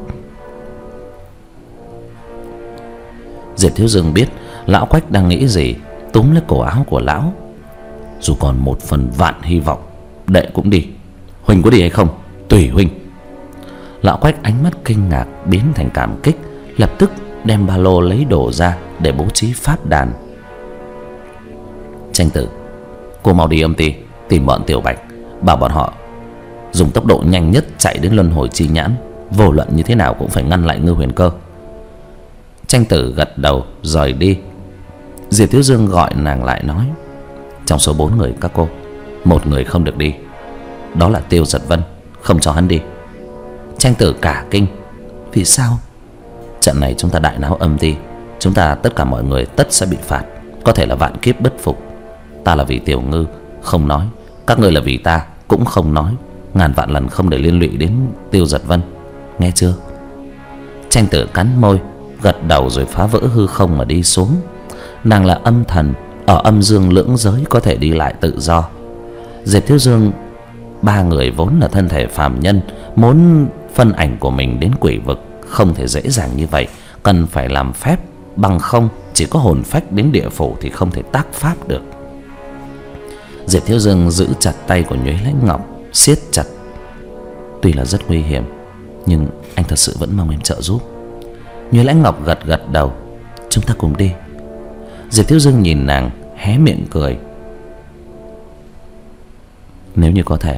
[SPEAKER 1] Diệp Thiếu Dương biết lão Quách đang nghĩ gì, túm lấy cổ áo của lão: dù còn một phần vạn hy vọng, đệ cũng đi. Huynh có đi hay không tùy huynh. Lão Quách ánh mắt kinh ngạc biến thành cảm kích, lập tức đem ba lô lấy đồ ra để bố trí pháp đàn. Tranh Tử, cô mau đi âm ty tìm bọn Tiểu Bạch, bảo bọn họ dùng tốc độ nhanh nhất chạy đến luân hồi chi nhãn, vô luận như thế nào cũng phải ngăn lại Ngư Huyền Cơ. Tranh Tử gật đầu rời đi. Diệp Thiếu Dương gọi nàng lại nói: trong số bốn người các cô, một người không được đi, đó là Tiêu Giật Vân, không cho hắn đi. Tranh Tử cả kinh: vì sao? Trận này chúng ta đại náo âm ty, chúng ta tất cả mọi người tất sẽ bị phạt, có thể là vạn kiếp bất phục. Ta là vì Tiểu Ngư không nói, các ngươi là vì ta cũng không nói, ngàn vạn lần không để liên lụy đến Tiêu Giật Vân, nghe chưa? Tranh Tử cắn môi gật đầu rồi phá vỡ hư không mà đi xuống. Nàng là âm thần, ở âm dương lưỡng giới có thể đi lại tự do. Diệp Thiếu Dương ba người vốn là thân thể phàm nhân, muốn phân ảnh của mình đến quỷ vực không thể dễ dàng như vậy, cần phải làm phép, bằng không chỉ có hồn phách đến địa phủ thì không thể tác pháp được. Diệp Thiếu Dương giữ chặt tay của Nhuế Lãnh Ngọc, siết chặt. Tuy là rất nguy hiểm, nhưng anh thật sự vẫn mong em trợ giúp. Nhuế Lãnh Ngọc gật gật đầu: chúng ta cùng đi. Diệp Thiếu Dương nhìn nàng hé miệng cười: nếu như có thể.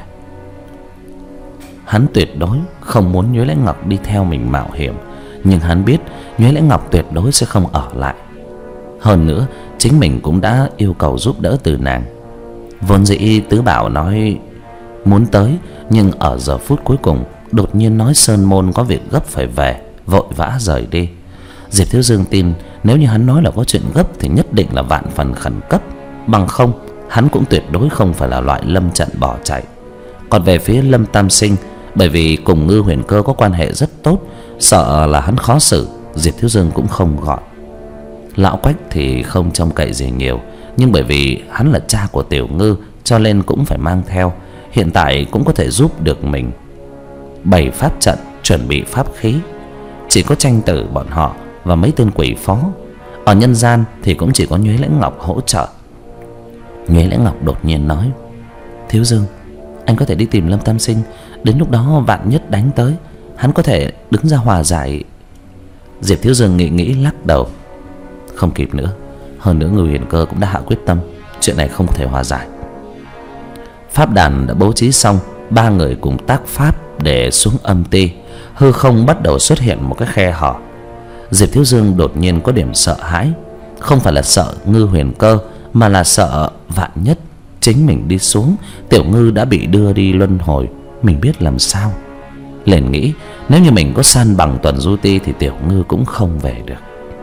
[SPEAKER 1] Hắn tuyệt đối không muốn Nhuế Lãnh Ngọc đi theo mình mạo hiểm, nhưng hắn biết Nhuế Lãnh Ngọc tuyệt đối sẽ không ở lại. Hơn nữa chính mình cũng đã yêu cầu giúp đỡ từ nàng. Vốn dĩ Tứ Bảo nói muốn tới, nhưng ở giờ phút cuối cùng đột nhiên nói sơn môn có việc gấp phải về, vội vã rời đi. Diệp Thiếu Dương tin nếu như hắn nói là có chuyện gấp thì nhất định là vạn phần khẩn cấp, bằng không hắn cũng tuyệt đối không phải là loại lâm trận bỏ chạy. Còn về phía Lâm Tam Sinh, bởi vì cùng Ngư Huyền Cơ có quan hệ rất tốt, sợ là hắn khó xử, Diệp Thiếu Dương cũng không gọi. Lão Quách thì không trông cậy gì nhiều, nhưng bởi vì hắn là cha của Tiểu Ngư cho nên cũng phải mang theo, hiện tại cũng có thể giúp được mình. Bày pháp trận, chuẩn bị pháp khí, chỉ có Tranh Tử bọn họ và mấy tên quỷ phó. Ở nhân gian thì cũng chỉ có Nhuế Lãnh Ngọc hỗ trợ. Nhuế Lãnh Ngọc đột nhiên nói: Thiếu Dương, anh có thể đi tìm Lâm Tam Sinh, đến lúc đó vạn nhất đánh tới, hắn có thể đứng ra hòa giải. Diệp Thiếu Dương nghĩ nghĩ lắc đầu: Không kịp nữa, hơn nữa Ngư Huyền Cơ cũng đã hạ quyết tâm, chuyện này không thể hòa giải. Pháp đàn đã bố trí xong, ba người cùng tác pháp để xuống âm ti. Hư không bắt đầu xuất hiện một cái khe hở. Diệp Thiếu Dương đột nhiên có điểm sợ hãi, không phải là sợ Ngư Huyền Cơ, mà là sợ vạn nhất chính mình đi xuống, Tiểu Ngư đã bị đưa đi luân hồi, mình biết làm sao. Liền nghĩ nếu như mình có san bằng tuần du ti thì Tiểu Ngư cũng không về được.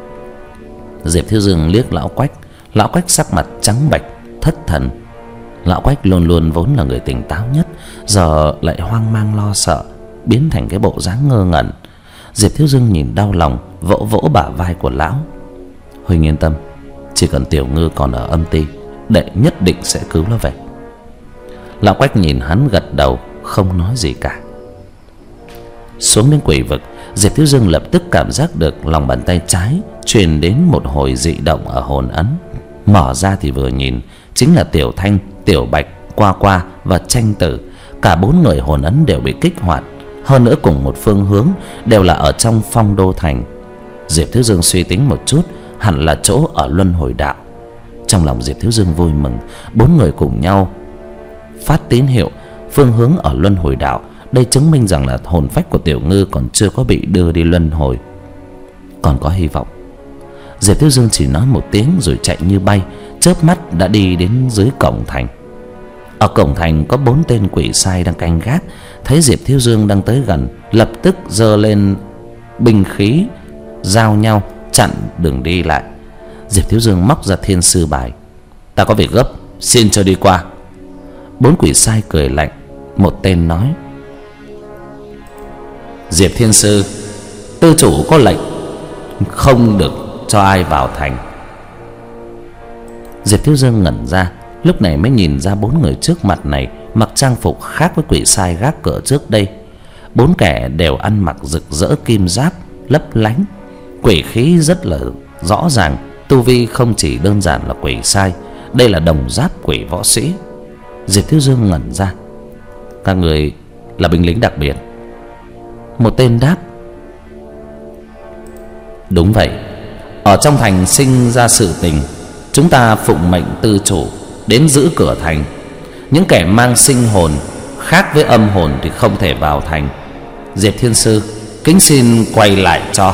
[SPEAKER 1] Diệp Thiếu Dương liếc Lão Quách. Lão Quách sắc mặt trắng bệch, thất thần. Lão Quách luôn luôn vốn là người tỉnh táo nhất, giờ lại hoang mang lo sợ, biến thành cái bộ dáng ngơ ngẩn. Diệp Thiếu Dương nhìn đau lòng, vỗ vỗ bả vai của lão: Huynh yên tâm, chỉ cần Tiểu Ngư còn ở âm ti, đệ nhất định sẽ cứu nó về. Lão Quách nhìn hắn gật đầu, không nói gì cả. Xuống đến quỷ vực, Diệp Thiếu Dương lập tức cảm giác được lòng bàn tay trái truyền đến một hồi dị động ở hồn ấn. Mở ra thì vừa nhìn, chính là Tiểu Thanh, Tiểu Bạch, Qua Qua và Tranh Tử. Cả bốn người hồn ấn đều bị kích hoạt, hơn nữa cùng một phương hướng, đều là ở trong Phong Đô Thành. Diệp Thiếu Dương suy tính một chút, hẳn là chỗ ở Luân Hồi Đạo. Trong lòng Diệp Thiếu Dương vui mừng, bốn người cùng nhau phát tín hiệu, phương hướng ở Luân Hồi Đạo. Đây chứng minh rằng là hồn phách của Tiểu Ngư còn chưa có bị đưa đi luân hồi, còn có hy vọng. Diệp Thiếu Dương chỉ nói một tiếng rồi chạy như bay, chớp mắt đã đi đến dưới cổng thành. Ở cổng thành có bốn tên quỷ sai đang canh gác, thấy Diệp Thiếu Dương đang tới gần, lập tức giơ lên binh khí giao nhau chặn đường đi lại. Diệp Thiếu Dương móc ra thiên sư bài: Ta có việc gấp, xin cho đi qua. Bốn quỷ sai cười lạnh. Một tên nói: Diệp Thiên Sư, tư chủ có lệnh không được cho ai vào thành. Diệp Thiếu Dương ngẩn ra, lúc này mới nhìn ra bốn người trước mặt này mặc trang phục khác với quỷ sai gác cửa trước đây. Bốn kẻ đều ăn mặc rực rỡ kim giáp lấp lánh, quỷ khí rất là rõ ràng, tu vi không chỉ đơn giản là quỷ sai, đây là đồng giáp quỷ võ sĩ. Diệp Thiếu Dương ngẩn ra: Các người là binh lính đặc biệt? Một tên đáp: Đúng vậy, ở trong thành sinh ra sự tình, chúng ta phụng mệnh tư chủ đến giữ cửa thành. Những kẻ mang sinh hồn khác với âm hồn thì không thể vào thành. Diệp Thiên Sư, kính xin quay lại cho.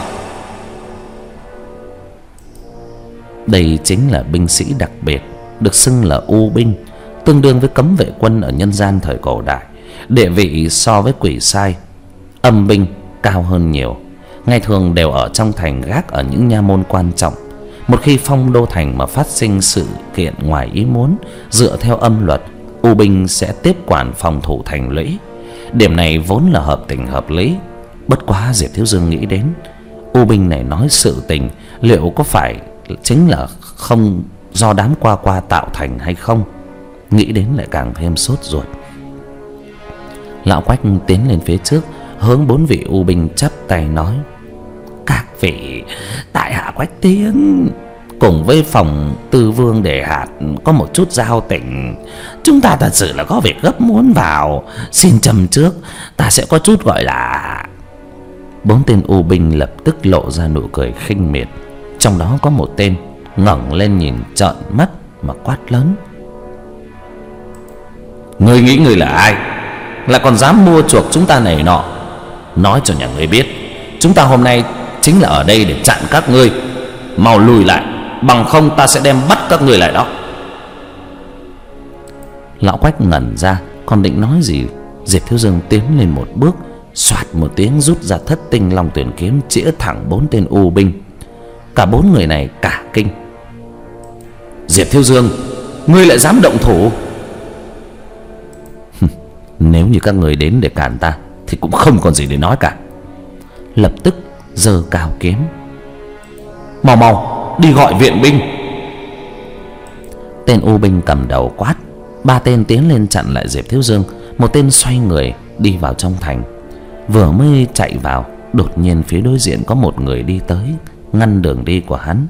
[SPEAKER 1] Đây chính là binh sĩ đặc biệt, được xưng là U binh, tương đương với cấm vệ quân ở nhân gian thời cổ đại. Địa vị so với quỷ sai, âm binh cao hơn nhiều. Ngày thường đều ở trong thành gác ở những nha môn quan trọng. Một khi Phong Đô Thành mà phát sinh sự kiện ngoài ý muốn, dựa theo âm luật, U binh sẽ tiếp quản phòng thủ thành lũy. Điểm này vốn là hợp tình hợp lý. Bất quá Diệp Thiếu Dương nghĩ đến, U binh này nói sự tình liệu có phải chính là không do đám Qua Qua tạo thành hay không? Nghĩ đến lại càng thêm sốt ruột. Lão Quách tiến lên phía trước, hướng bốn vị U binh chắp tay nói: Các vị, tại hạ Quách Tiến cùng với phòng tư vương Đề Hạt có một chút giao tình. Chúng ta thật sự là có việc gấp muốn vào, xin châm trước, ta sẽ có chút gọi là... Bốn tên U binh lập tức lộ ra nụ cười khinh miệt. Trong đó có một tên ngẩng lên nhìn trợn mắt mà quát lớn: Ngươi nghĩ ngươi là ai, lại còn dám mua chuộc chúng ta này nọ? Nói cho nhà ngươi biết, chúng ta hôm nay chính là ở đây để chặn các ngươi. Mau lùi lại, bằng không ta sẽ đem bắt các ngươi lại đó. Lão Quách ngẩn ra, Còn định nói gì, Diệp Thiếu Dương tiến lên một bước, xoạt một tiếng rút ra thất tinh long tuyển kiếm chĩa thẳng bốn tên u binh. Cả bốn người này cả kinh. Diệp Thiếu Dương, ngươi lại dám động thủ? Nếu như các người đến để cản ta thì cũng không còn gì để nói cả. Lập tức giơ cao kiếm. Mau mau đi gọi viện binh. Tên u binh cầm đầu quát. Ba tên tiến lên chặn lại Diệp Thiếu Dương. Một tên xoay người đi vào trong thành. Vừa mới chạy vào, đột nhiên phía đối diện có một người đi tới, ngăn đường đi của hắn.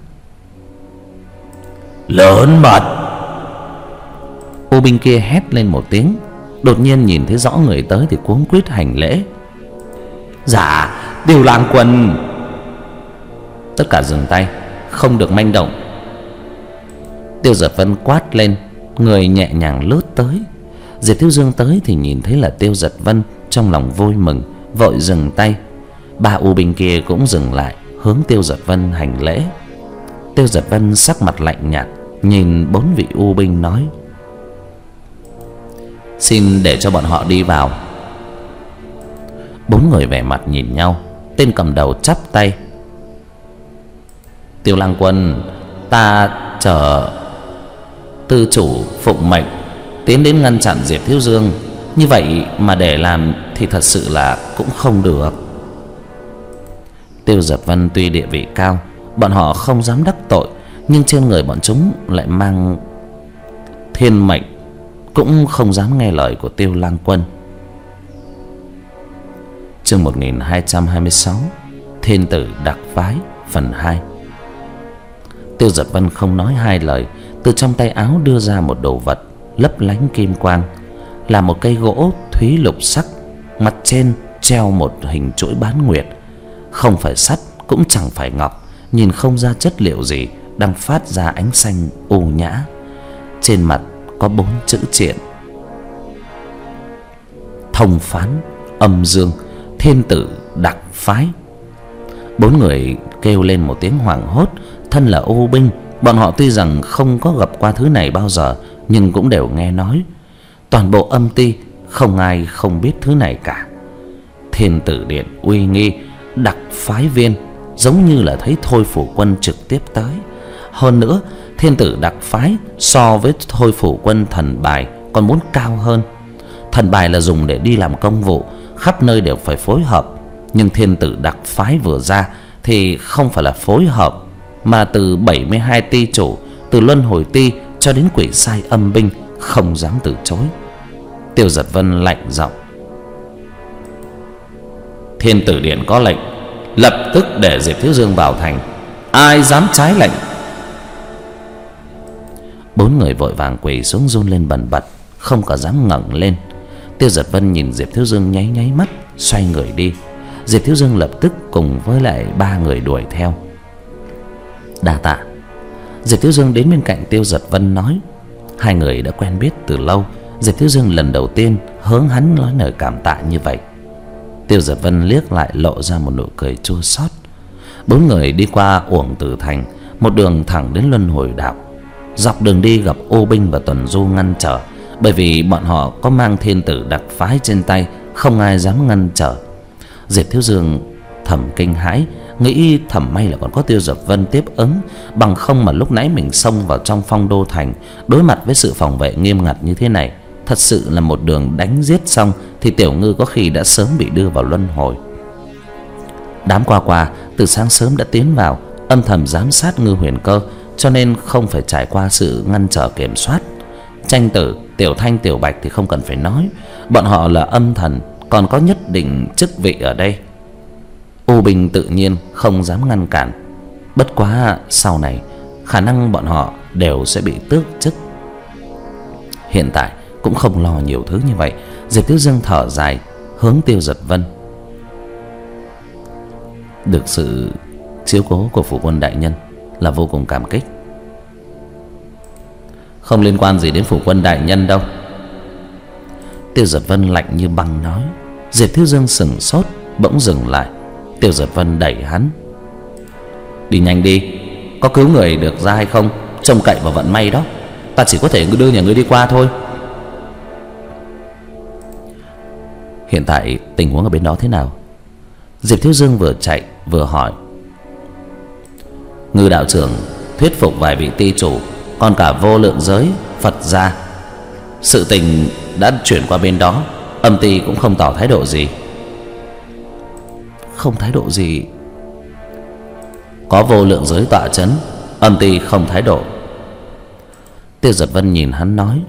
[SPEAKER 1] Lớn mật! U binh kia hét lên một tiếng. Đột nhiên nhìn thấy rõ người tới thì cuống quýt hành lễ. Dạ, Tiêu Lang Quân. Tất cả dừng tay, không được manh động. Tiêu Giật Vân quát lên, người nhẹ nhàng lướt tới. Diệp Thiếu Dương tới thì nhìn thấy là Tiêu Giật Vân, trong lòng vui mừng, vội dừng tay. Ba u binh kia cũng dừng lại, hướng Tiêu Giật Vân hành lễ. Tiêu Giật Vân sắc mặt lạnh nhạt, nhìn bốn vị u binh nói: Xin để cho bọn họ đi vào. Bốn người vẻ mặt nhìn nhau. Tên cầm đầu chắp tay: Tiêu Lang Quân, ta chờ tư chủ phụng mệnh tiến đến ngăn chặn Diệp Thiếu Dương. Như vậy mà để làm thì thật sự là cũng không được. Tiêu Giật Vân tuy địa vị cao, bọn họ không dám đắc tội, nhưng trên người bọn chúng lại mang thiên mệnh, cũng không dám nghe lời của Tiêu Lang Quân. Chương một nghìn hai trăm hai mươi sáu, Thiên Tử Đặc Phái phần hai. Tiêu Giật Vân không nói hai lời, từ trong tay áo đưa ra một đồ vật lấp lánh kim quang, là một cây gỗ thúy lục sắc, mặt trên treo một hình chuỗi bán nguyệt, không phải sắt cũng chẳng phải ngọc, nhìn không ra chất liệu gì, đang phát ra ánh xanh u nhã. Trên mặt có bốn chữ triện: Thông Phán Âm Dương Thiên Tử Đặc Phái. Bốn người kêu lên một tiếng hoảng hốt. Thân là ô binh, bọn họ tuy rằng không có gặp qua thứ này bao giờ, nhưng cũng đều nghe nói. Toàn bộ âm ty không ai không biết thứ này cả. Thiên Tử Điện uy nghi, đặc phái viên, giống như là thấy Thôi Phủ Quân trực tiếp tới. Hơn nữa, Thiên Tử Đặc Phái so với Thôi Phủ Quân thần bài còn muốn cao hơn. Thần bài là dùng để đi làm công vụ, khắp nơi đều phải phối hợp. Nhưng Thiên Tử Đặc Phái vừa ra thì không phải là phối hợp, mà từ bảy mươi hai ty chủ, từ luân hồi ty cho đến quỷ sai âm binh không dám từ chối. Tiêu Giật Vân lạnh giọng: Thiên Tử Điện có lệnh, lập tức để Diệp Thiếu Dương vào thành, ai dám trái lệnh? Bốn người vội vàng quỳ xuống run lên bần bật, không có dám ngẩng lên. Tiêu Giật Vân nhìn Diệp Thiếu Dương nháy nháy mắt, xoay người đi. Diệp Thiếu Dương lập tức cùng với lại ba người đuổi theo. Đa tạ. Diệp Thiếu Dương đến bên cạnh Tiêu Giật Vân nói. Hai người đã quen biết từ lâu, Diệp Thiếu Dương lần đầu tiên hướng hắn nói lời cảm tạ như vậy. Tiêu Giật Vân liếc lại lộ ra một nụ cười chua xót. Bốn người đi qua Uổng Tử Thành, một đường thẳng đến Luân Hồi Đạo. Dọc đường đi gặp ô binh và tuần du ngăn trở, bởi vì bọn họ có mang Thiên Tử Đặc Phái trên tay, không ai dám ngăn trở. Diệp Thiếu Dương thầm kinh hãi, nghĩ thầm may là còn có Tiêu Giật Vân tiếp ứng, bằng không mà lúc nãy mình xông vào trong Phong Đô Thành, đối mặt với sự phòng vệ nghiêm ngặt như thế này, thật sự là một đường đánh giết xong thì Tiểu Ngư có khi đã sớm bị đưa vào luân hồi. Đám qua qua từ sáng sớm đã tiến vào, âm thầm giám sát Ngư Huyền Cơ, cho nên không phải trải qua sự ngăn trở kiểm soát. Tranh Tử, Tiểu Thanh, Tiểu Bạch thì không cần phải nói, bọn họ là âm thần, còn có nhất định chức vị ở đây. U binh tự nhiên không dám ngăn cản. Bất quá sau này khả năng bọn họ đều sẽ bị tước chức. Hiện tại cũng không lo nhiều thứ như vậy. Diệp Thiếu Dương thở dài, hướng Tiêu Giật Vân: được sự chiếu cố của Phủ Quân đại nhân là vô cùng cảm kích. Không liên quan gì đến Phủ Quân đại nhân đâu. Tiêu Giật Vân lạnh như băng nói. Diệp Thiếu Dương sững sốt, bỗng dừng lại. Tiêu Giật Vân đẩy hắn: đi nhanh đi, có cứu người được ra hay không trông cậy vào vận may đó, ta chỉ có thể đưa nhà ngươi đi qua thôi. Hiện tại tình huống ở bên đó thế nào? Diệp Thiếu Dương vừa chạy vừa hỏi. Ngư đạo trưởng thuyết phục vài vị ty chủ, còn cả vô lượng giới, Phật gia. Sự tình đã chuyển qua bên đó, âm ty cũng không tỏ thái độ gì. Không thái độ gì? Có vô lượng giới tọa chấn, âm ty không thái độ. Tiêu Giật Vân nhìn hắn nói.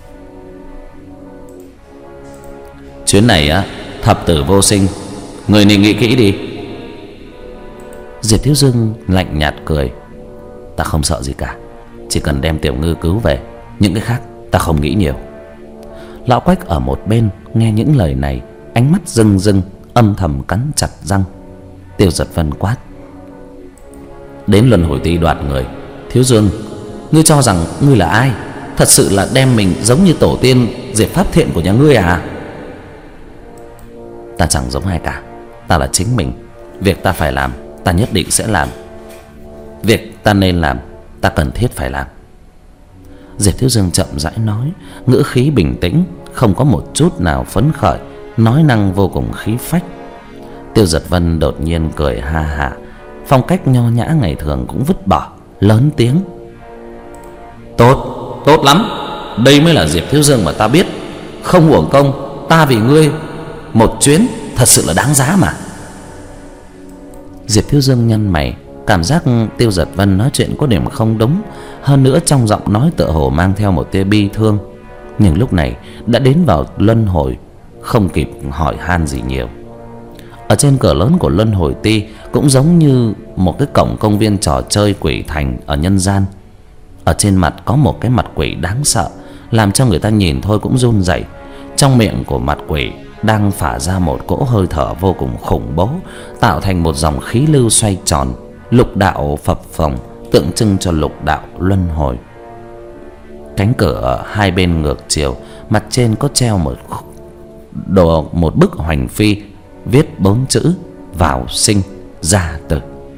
[SPEAKER 1] Chuyến này á, thập tử vô sinh, người nên nghĩ kỹ đi. Diệp Thiếu Dương lạnh nhạt cười. Ta không sợ gì cả, chỉ cần đem Tiểu Ngư cứu về, những cái khác ta không nghĩ nhiều. Lão Quách ở một bên nghe những lời này, ánh mắt rưng rưng, âm thầm cắn chặt răng. Tiêu Giật Vân quát. Đến luân hồi ti đoạt người, Thiếu Dương, ngươi cho rằng ngươi là ai? Thật sự là đem mình giống như tổ tiên Diệp Pháp Thiện của nhà ngươi à? Ta chẳng giống ai cả, ta là chính mình. Việc ta phải làm, ta nhất định sẽ làm. Việc ta nên làm, ta cần thiết phải làm. Diệp Thiếu Dương chậm rãi nói, ngữ khí bình tĩnh, không có một chút nào phấn khởi, nói năng vô cùng khí phách. Tiêu Giật Vân đột nhiên cười ha hả, phong cách nho nhã ngày thường cũng vứt bỏ, lớn tiếng. Tốt, tốt lắm. Đây mới là Diệp Thiếu Dương mà ta biết. Không uổng công ta vì ngươi một chuyến, thật sự là đáng giá mà. Diệp Thiếu Dương nhăn mày, cảm giác Tiêu Giật Vân nói chuyện có điểm không đúng. Hơn nữa trong giọng nói tựa hồ mang theo một tia bi thương. Nhưng lúc này đã đến vào luân hồi, không kịp hỏi han gì nhiều. Ở trên cửa lớn của luân hồi ti cũng giống như một cái cổng công viên trò chơi quỷ thành ở nhân gian. Ở trên mặt có một cái mặt quỷ đáng sợ, làm cho người ta nhìn thôi cũng run rẩy. Trong miệng của mặt quỷ đang phả ra một cỗ hơi thở vô cùng khủng bố, tạo thành một dòng khí lưu xoay tròn, lục đạo phập phồng, tượng trưng cho lục đạo luân hồi. Cánh cửa hai bên ngược chiều, mặt trên có treo một đồ một bức hoành phi, viết bốn chữ vào sinh ra tử.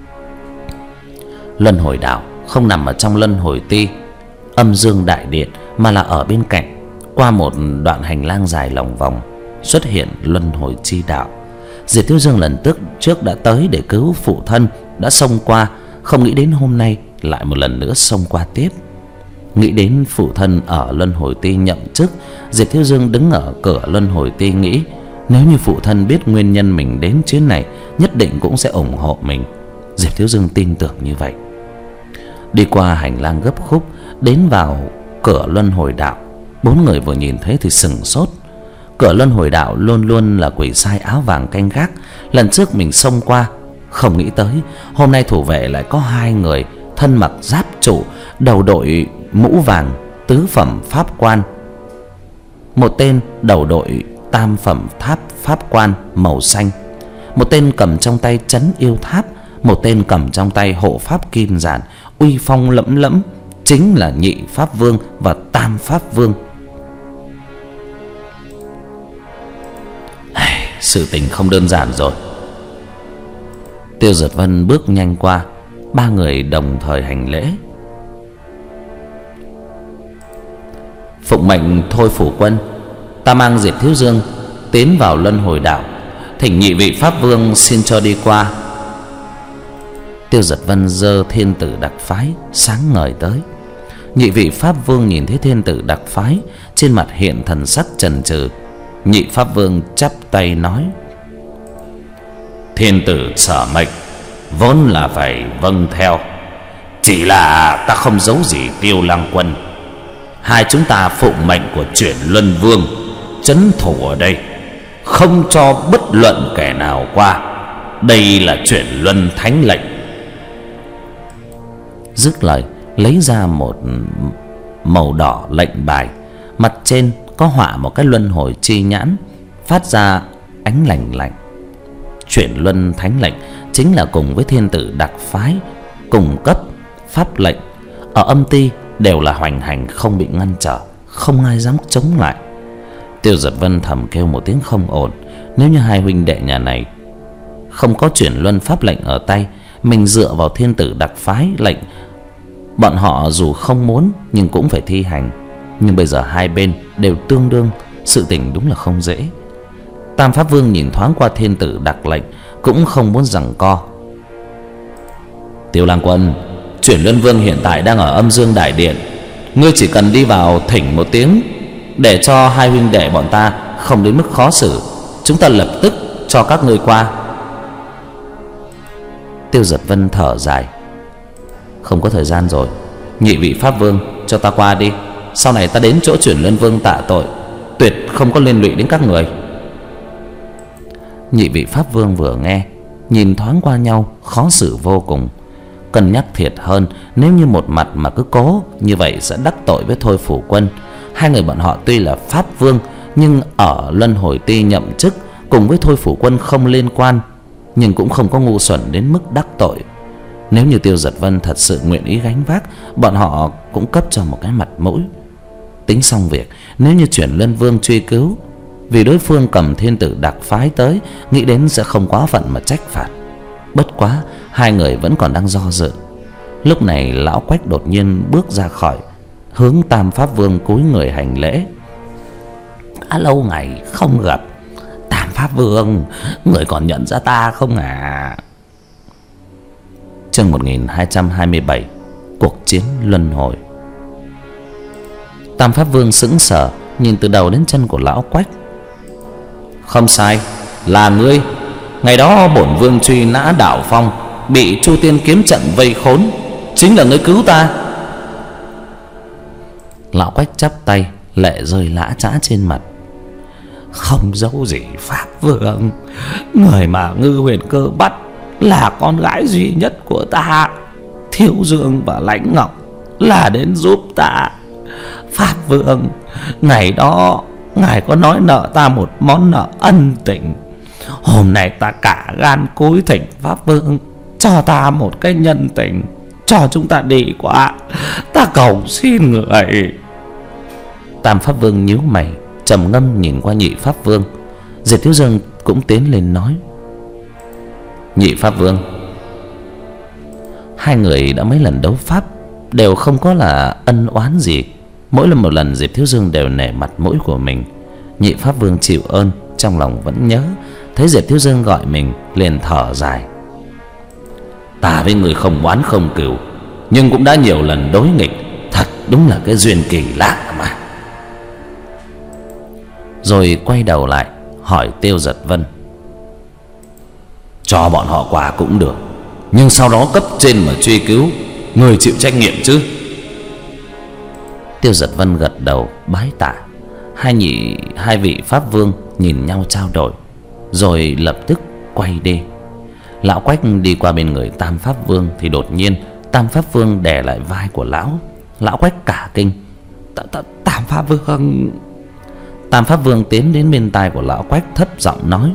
[SPEAKER 1] Luân hồi đạo không nằm ở trong luân hồi ti âm dương đại điện, mà là ở bên cạnh. Qua một đoạn hành lang dài lòng vòng xuất hiện luân hồi chi đạo. Diệp Thiếu Dương lần trước trước đã tới để cứu phụ thân, đã xông qua, không nghĩ đến hôm nay lại một lần nữa xông qua tiếp. Nghĩ đến phụ thân ở luân hồi ti nhậm chức, Diệp Thiếu Dương đứng ở cửa luân hồi ti nghĩ, nếu như phụ thân biết nguyên nhân mình đến chuyến này, nhất định cũng sẽ ủng hộ mình. Diệp Thiếu Dương tin tưởng như vậy. Đi qua hành lang gấp khúc, đến vào cửa luân hồi đạo. Bốn người vừa nhìn thấy thì sừng sốt. Cửa luân hồi đạo luôn luôn là quỷ sai áo vàng canh gác. Lần trước mình xông qua, không nghĩ tới hôm nay thủ vệ lại có hai người thân mặc giáp trụ, đầu đội mũ vàng, tứ phẩm pháp quan. Một tên đầu đội tam phẩm tháp pháp quan màu xanh, một tên cầm trong tay trấn yêu tháp, một tên cầm trong tay hộ pháp kim giản, uy phong lẫm lẫm, chính là nhị pháp vương và tam pháp vương. Sự tình không đơn giản rồi. Tiêu Giật Vân bước nhanh qua, ba người đồng thời hành lễ. Phụng mệnh thôi phủ quân, ta mang Diệp Thiếu Dương tiến vào luân hồi đạo, thỉnh nhị vị pháp vương xin cho đi qua. Tiêu Giật Vân giơ thiên tử đặc phái sáng ngời tới. Nhị vị pháp vương nhìn thấy thiên tử đặc phái, trên mặt hiện thần sắc chần chừ. Nhị pháp vương chắp tay nói: Thiên tử sở mệnh vốn là phải vâng theo, chỉ là ta không giấu gì Tiêu Lăng Quân. Hai chúng ta phụng mệnh của chuyển luân vương trấn thủ ở đây, không cho bất luận kẻ nào qua. Đây là chuyển luân thánh lệnh. Dứt lời lấy ra một màu đỏ lệnh bài, mặt trên có họa một cái luân hồi chi nhãn, phát ra ánh lạnh lạnh. Chuyển luân thánh lệnh chính là cùng với thiên tử đặc phái cùng cấp pháp lệnh ở âm ty đều là hoành hành, không bị ngăn trở, không ai dám chống lại. Tiêu Giật Vân thầm kêu một tiếng không ổn. Nếu như hai huynh đệ nhà này không có chuyển luân pháp lệnh ở tay, mình dựa vào thiên tử đặc phái lệnh, bọn họ dù không muốn nhưng cũng phải thi hành. Nhưng bây giờ hai bên đều tương đương, sự tình đúng là không dễ. Tam Pháp Vương nhìn thoáng qua thiên tử đặc lệnh, cũng không muốn giằng co. Tiêu Lang Quân, Chuyển Luân Vương hiện tại đang ở Âm Dương Đại Điện, ngươi chỉ cần đi vào thỉnh một tiếng, để cho hai huynh đệ bọn ta không đến mức khó xử, chúng ta lập tức cho các ngươi qua. Tiêu Giật Vân thở dài. Không có thời gian rồi, nhị vị Pháp Vương cho ta qua đi, sau này ta đến chỗ Chuyển Luân Vương tạ tội, tuyệt không có liên lụy đến các người. Nhị vị Pháp Vương vừa nghe, nhìn thoáng qua nhau, khó xử vô cùng. Cân nhắc thiệt hơn, nếu như một mặt mà cứ cố như vậy sẽ đắc tội với Thôi Phủ Quân. Hai người bọn họ tuy là Pháp Vương, nhưng ở Luân Hồi Ti nhậm chức cùng với Thôi Phủ Quân không liên quan, nhưng cũng không có ngu xuẩn đến mức đắc tội. Nếu như Tiêu Giật Vân thật sự nguyện ý gánh vác, bọn họ cũng cấp cho một cái mặt mũi. Tính xong việc, nếu như Chuyển Luân Vương truy cứu, vì đối phương cầm thiên tử đặc phái tới, nghĩ đến sẽ không quá phận mà trách phạt. Bất quá hai người vẫn còn đang do dự. Lúc này lão Quách đột nhiên bước ra khỏi, hướng Tam Pháp Vương cúi người hành lễ. Đã lâu ngày không gặp, Tam Pháp Vương, người còn nhận ra ta không à? Chương một nghìn hai trăm hai mươi bảy, cuộc chiến luân hồi. Tam Pháp Vương sững sờ nhìn từ đầu đến chân của lão Quách. Không sai, là ngươi. Ngày đó bổn vương truy nã Đạo Phong, bị Chu Tiên kiếm trận vây khốn, chính là ngươi cứu ta. Lão Quách chắp tay, lệ rơi lã chã trên mặt. Không giấu gì Pháp Vương, người mà Ngư Huyền Cơ bắt là con gái duy nhất của ta. Thiếu Dương và Lãnh Ngọc là đến giúp ta. Pháp Vương, ngày đó ngài có nói nợ ta một món nợ ân tình. Hôm nay ta cả gan cúi thỉnh Pháp Vương cho ta một cái nhân tình, cho chúng ta đi qua. Ta cầu xin người. Tam Pháp Vương nhíu mày, trầm ngâm nhìn qua nhị Pháp Vương. Diệp Thiếu Dương cũng tiến lên nói. Nhị Pháp Vương, hai người đã mấy lần đấu pháp, đều không có là ân oán gì. Mỗi lần một lần Diệp Thiếu Dương đều nể mặt mũi của mình. Nhị Pháp Vương chịu ơn, trong lòng vẫn nhớ. Thấy Diệp Thiếu Dương gọi mình, liền thở dài. Ta với người không oán không cừu, nhưng cũng đã nhiều lần đối nghịch, thật đúng là cái duyên kỳ lạ mà. Rồi quay đầu lại hỏi Tiêu Giật Vân. Cho bọn họ qua cũng được, nhưng sau đó cấp trên mà truy cứu, người chịu trách nhiệm chứ? Tiêu Giật Vân gật đầu bái tạ. Hai nhị hai vị Pháp Vương nhìn nhau trao đổi, rồi lập tức quay đi. Lão Quách đi qua bên người Tam Pháp Vương thì đột nhiên Tam Pháp Vương đè lại vai của lão. Lão Quách cả kinh. Tam Pháp Vương. Tam Pháp Vương tiến đến bên tai của lão Quách, thấp giọng nói.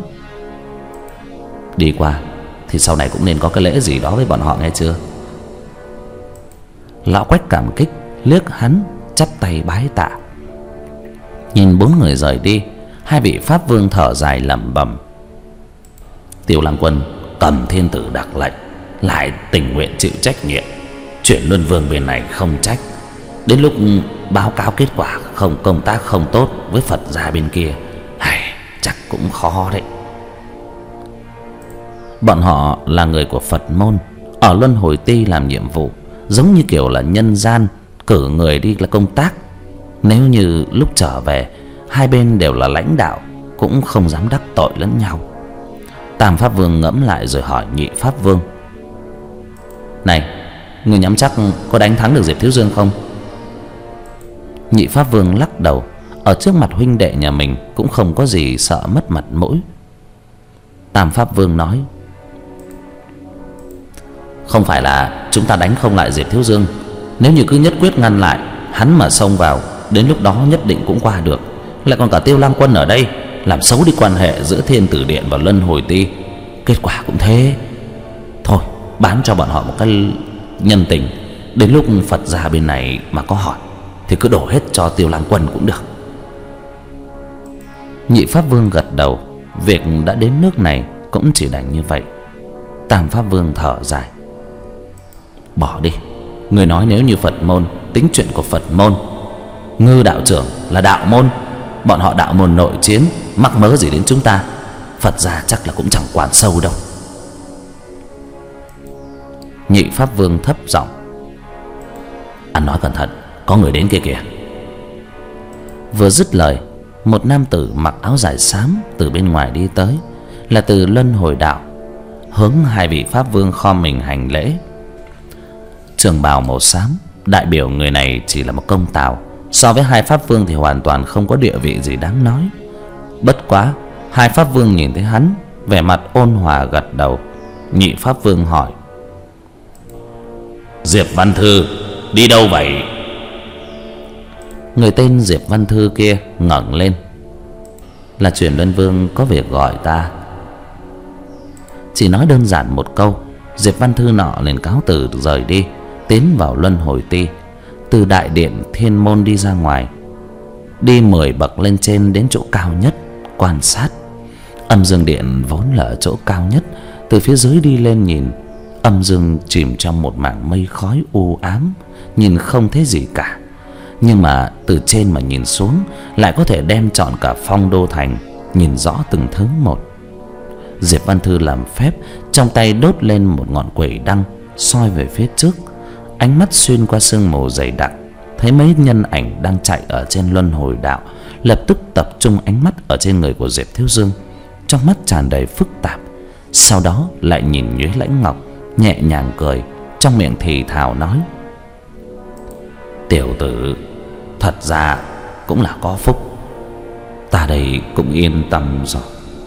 [SPEAKER 1] Đi qua thì sau này cũng nên có cái lễ gì đó với bọn họ, nghe chưa? Lão Quách cảm kích liếc hắn, chắp tay bái tạ. Nhìn bốn người rời đi, hai vị Pháp Vương thở dài lẩm bẩm. Tiêu Lang Quân cầm thiên tử đặc lệnh, lại tình nguyện chịu trách nhiệm. Chuyển Luân Vương bên này không trách, đến lúc báo cáo kết quả không công tác không tốt với Phật gia bên kia, hay chắc cũng khó đấy. Bọn họ là người của Phật môn, ở Luân Hồi Ti làm nhiệm vụ, giống như kiểu là nhân gian cử người đi là công tác. Nếu như lúc trở về hai bên đều là lãnh đạo, cũng không dám đắc tội lẫn nhau. Tam Pháp Vương ngẫm lại rồi hỏi nhị Pháp Vương. Này, người nhắm chắc có đánh thắng được Diệp Thiếu Dương không? Nhị Pháp Vương lắc đầu. Ở trước mặt huynh đệ nhà mình cũng không có gì sợ mất mặt mũi. Tam Pháp Vương nói. Không phải là chúng ta đánh không lại Diệp Thiếu Dương, nếu như cứ nhất quyết ngăn lại, hắn mà xông vào, đến lúc đó nhất định cũng qua được. Lại còn cả Tiêu Lang Quân ở đây, làm xấu đi quan hệ giữa Thiên Tử Điện và Luân Hồi Ti, kết quả cũng thế. Thôi, bán cho bọn họ một cái nhân tình, đến lúc Phật gia bên này mà có hỏi thì cứ đổ hết cho Tiêu Lang Quân cũng được. Nhị Pháp Vương gật đầu. Việc đã đến nước này cũng chỉ đành như vậy. Tam Pháp Vương thở dài. Bỏ đi. Người nói nếu như Phật môn tính chuyện của Phật môn, Ngư đạo trưởng là đạo môn, bọn họ đạo môn nội chiến, mắc mớ gì đến chúng ta? Phật gia chắc là cũng chẳng quản sâu đâu. Nhị Pháp Vương thấp giọng: Ăn nói cẩn thận, có người đến kia kìa. Vừa dứt lời, một nam tử mặc áo dài xám từ bên ngoài đi tới, là từ Luân Hồi Đạo, hướng hai vị Pháp Vương khom mình hành lễ. Trường bào màu xám đại biểu người này chỉ là một công tào, so với hai Pháp Vương thì hoàn toàn không có địa vị gì đáng nói. Bất quá hai Pháp Vương nhìn thấy hắn, vẻ mặt ôn hòa gật đầu. Nhị Pháp Vương hỏi: Diệp Văn Thư đi đâu vậy? Người tên Diệp Văn Thư kia ngẩng lên: Là Truyền Luân Vương có việc gọi ta. Chỉ nói đơn giản một câu, Diệp Văn Thư nọ liền cáo từ rời đi, tiến vào Luân Hồi Ti. Từ đại điện thiên môn đi ra ngoài, đi mười bậc lên trên đến chỗ cao nhất quan sát. Âm dương điện vốn là ở chỗ cao nhất, từ phía dưới đi lên nhìn, âm dương chìm trong một mảng mây khói u ám, nhìn không thấy gì cả. Nhưng mà từ trên mà nhìn xuống lại có thể đem trọn cả Phong Đô thành nhìn rõ từng thứ một. Diệp Văn Thư làm phép, trong tay đốt lên một ngọn quỷ đăng, soi về phía trước. Ánh mắt xuyên qua sương mù dày đặc, thấy mấy nhân ảnh đang chạy ở trên Luân Hồi Đạo, lập tức tập trung ánh mắt ở trên người của Diệp Thiếu Dương, trong mắt tràn đầy phức tạp. Sau đó lại nhìn Nhuế Lãnh Ngọc, nhẹ nhàng cười, trong miệng thì thào nói: Tiểu tử thật ra cũng là có phúc, ta đây cũng yên tâm rồi.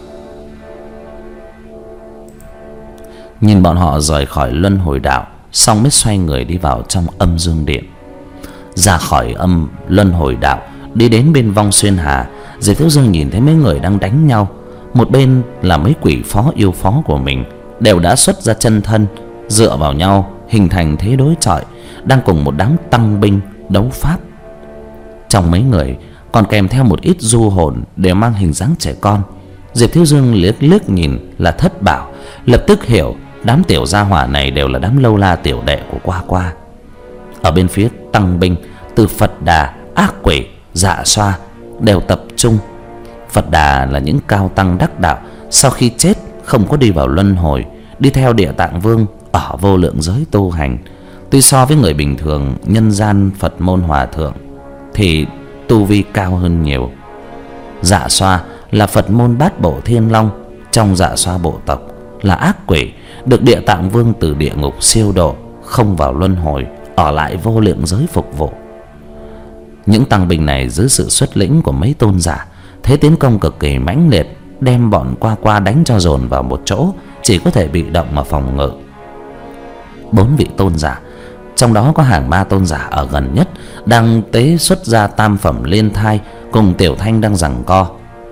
[SPEAKER 1] Nhìn bọn họ rời khỏi Luân Hồi Đạo, xong mới xoay người đi vào trong âm dương điện. Ra khỏi âm Luân Hồi Đạo, đi đến bên Vong Xuyên Hà, Diệp Thiếu Dương nhìn thấy mấy người đang đánh nhau. Một bên là mấy quỷ phó yêu phó của mình, đều đã xuất ra chân thân, dựa vào nhau hình thành thế đối chọi, đang cùng một đám tăng binh đấu pháp. Trong mấy người còn kèm theo một ít du hồn đều mang hình dáng trẻ con. Diệp Thiếu Dương liếc liếc nhìn là Thất Bảo, lập tức hiểu đám tiểu gia hỏa này đều là đám lâu la tiểu đệ của Qua Qua. Ở bên phía tăng binh, từ Phật Đà, Ác Quỷ, Dạ Xoa đều tập trung. Phật Đà là những cao tăng đắc đạo, sau khi chết không có đi vào luân hồi, đi theo Địa Tạng Vương ở vô lượng giới tu hành. Tuy so với người bình thường nhân gian Phật môn hòa thượng thì tu vi cao hơn nhiều. Dạ Xoa là Phật môn Bát Bộ Thiên Long, trong Dạ Xoa bộ tộc là ác quỷ, được Địa Tạng Vương từ địa ngục siêu độ, không vào luân hồi, ở lại vô lượng giới phục vụ. Những tăng binh này dưới sự xuất lĩnh của mấy tôn giả, thế tiến công cực kỳ mãnh liệt, đem bọn Qua Qua đánh cho dồn vào một chỗ, chỉ có thể bị động mà phòng ngự. Bốn vị tôn giả, trong đó có Hàng Ma tôn giả ở gần nhất, đang tế xuất ra tam phẩm liên thai, cùng Tiểu Thanh đang giằng co.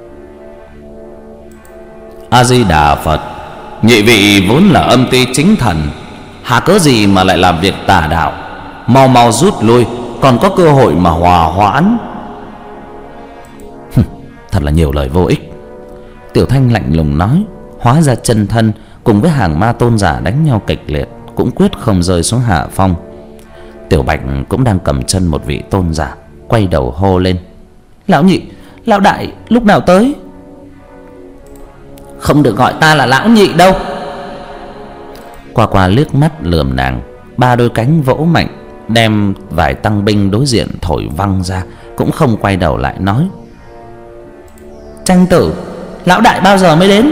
[SPEAKER 1] A Di Đà Phật, nhị vị vốn là âm ti chính thần, hà cớ gì mà lại làm việc tà đạo? Mau mau rút lui, còn có cơ hội mà hòa hoãn. Thật là nhiều lời vô ích. Tiểu Thanh lạnh lùng nói, hóa ra chân thân cùng với Hàng Ma tôn giả đánh nhau kịch liệt, cũng quyết không rơi xuống hạ phong. Tiểu Bạch cũng đang cầm chân một vị tôn giả, quay đầu hô lên: Lão nhị, lão đại lúc nào tới? Không được gọi ta là lão nhị đâu. Qua Qua liếc mắt lườm nàng, ba đôi cánh vỗ mạnh, đem vài tăng binh đối diện thổi văng ra, cũng không quay đầu lại nói: Tranh tử, lão đại bao giờ mới đến?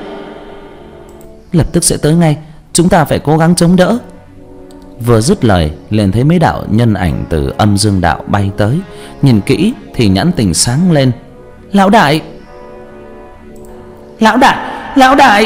[SPEAKER 1] Lập tức sẽ tới ngay, chúng ta phải cố gắng chống đỡ. Vừa dứt lời, liền thấy mấy đạo nhân ảnh từ âm dương đạo bay tới. Nhìn kỹ thì nhãn tình sáng lên: Lão đại, lão đại, lão đại.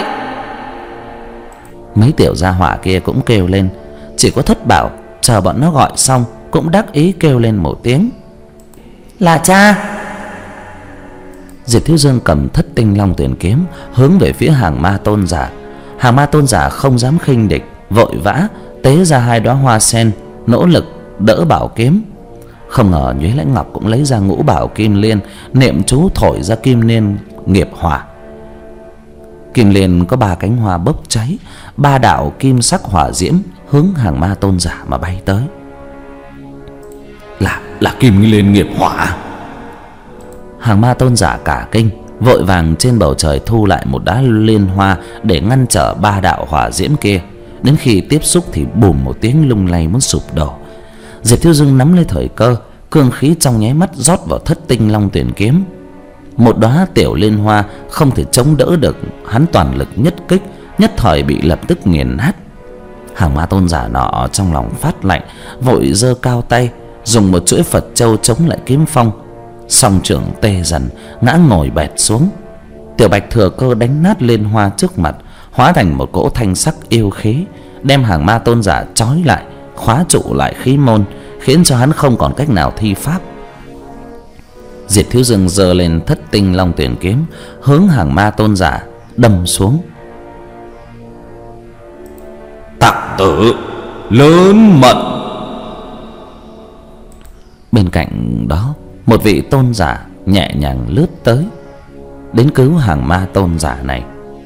[SPEAKER 1] Mấy tiểu gia hỏa kia cũng kêu lên. Chỉ có Thất Bảo chờ bọn nó gọi xong cũng đắc ý kêu lên một tiếng: Là cha. Diệp Thiếu Dương cầm Thất Tinh Long Tuyển kiếm hướng về phía Hàng Ma tôn giả. Hàng Ma tôn giả không dám khinh địch, vội vã tế ra hai đóa hoa sen, nỗ lực đỡ bảo kiếm. Không ngờ Nhuế Lãnh Ngọc cũng lấy ra ngũ bảo kim liên, niệm chú thổi ra kim liên nghiệp hỏa. Kim liên có ba cánh hoa bốc cháy, ba đạo kim sắc hỏa diễm hướng Hàng Ma tôn giả mà bay tới. Là là kim liên nghiệp hỏa. Hàng Ma tôn giả cả kinh, vội vàng trên bầu trời thu lại một đá liên hoa để ngăn trở ba đạo hỏa diễm kia. Đến khi tiếp xúc thì bùm một tiếng lung lay muốn sụp đổ. Diệp Thiếu Dương nắm lấy thời cơ, cương khí trong nháy mắt rót vào thất tinh long tuyển kiếm. Một đóa tiểu liên hoa không thể chống đỡ được hắn toàn lực nhất kích, nhất thời bị lập tức nghiền nát. Hàng ma tôn giả nọ trong lòng phát lạnh, vội giơ cao tay, dùng một chuỗi Phật châu chống lại kiếm phong. Song trưởng tê dần, ngã ngồi bệt xuống. Tiểu Bạch thừa cơ đánh nát liên hoa trước mặt, hóa thành một cỗ thanh sắc yêu khí, đem hàng ma tôn giả trói lại, khóa trụ lại khí môn, khiến cho hắn không còn cách nào thi pháp. Diệp Thiếu Dương giơ lên thất tinh long tuyển kiếm, hướng hàng ma tôn giả đâm xuống. Tặc tử lớn mật. Bên cạnh đó, một vị tôn giả nhẹ nhàng lướt tới, đến cứu hàng ma tôn giả này.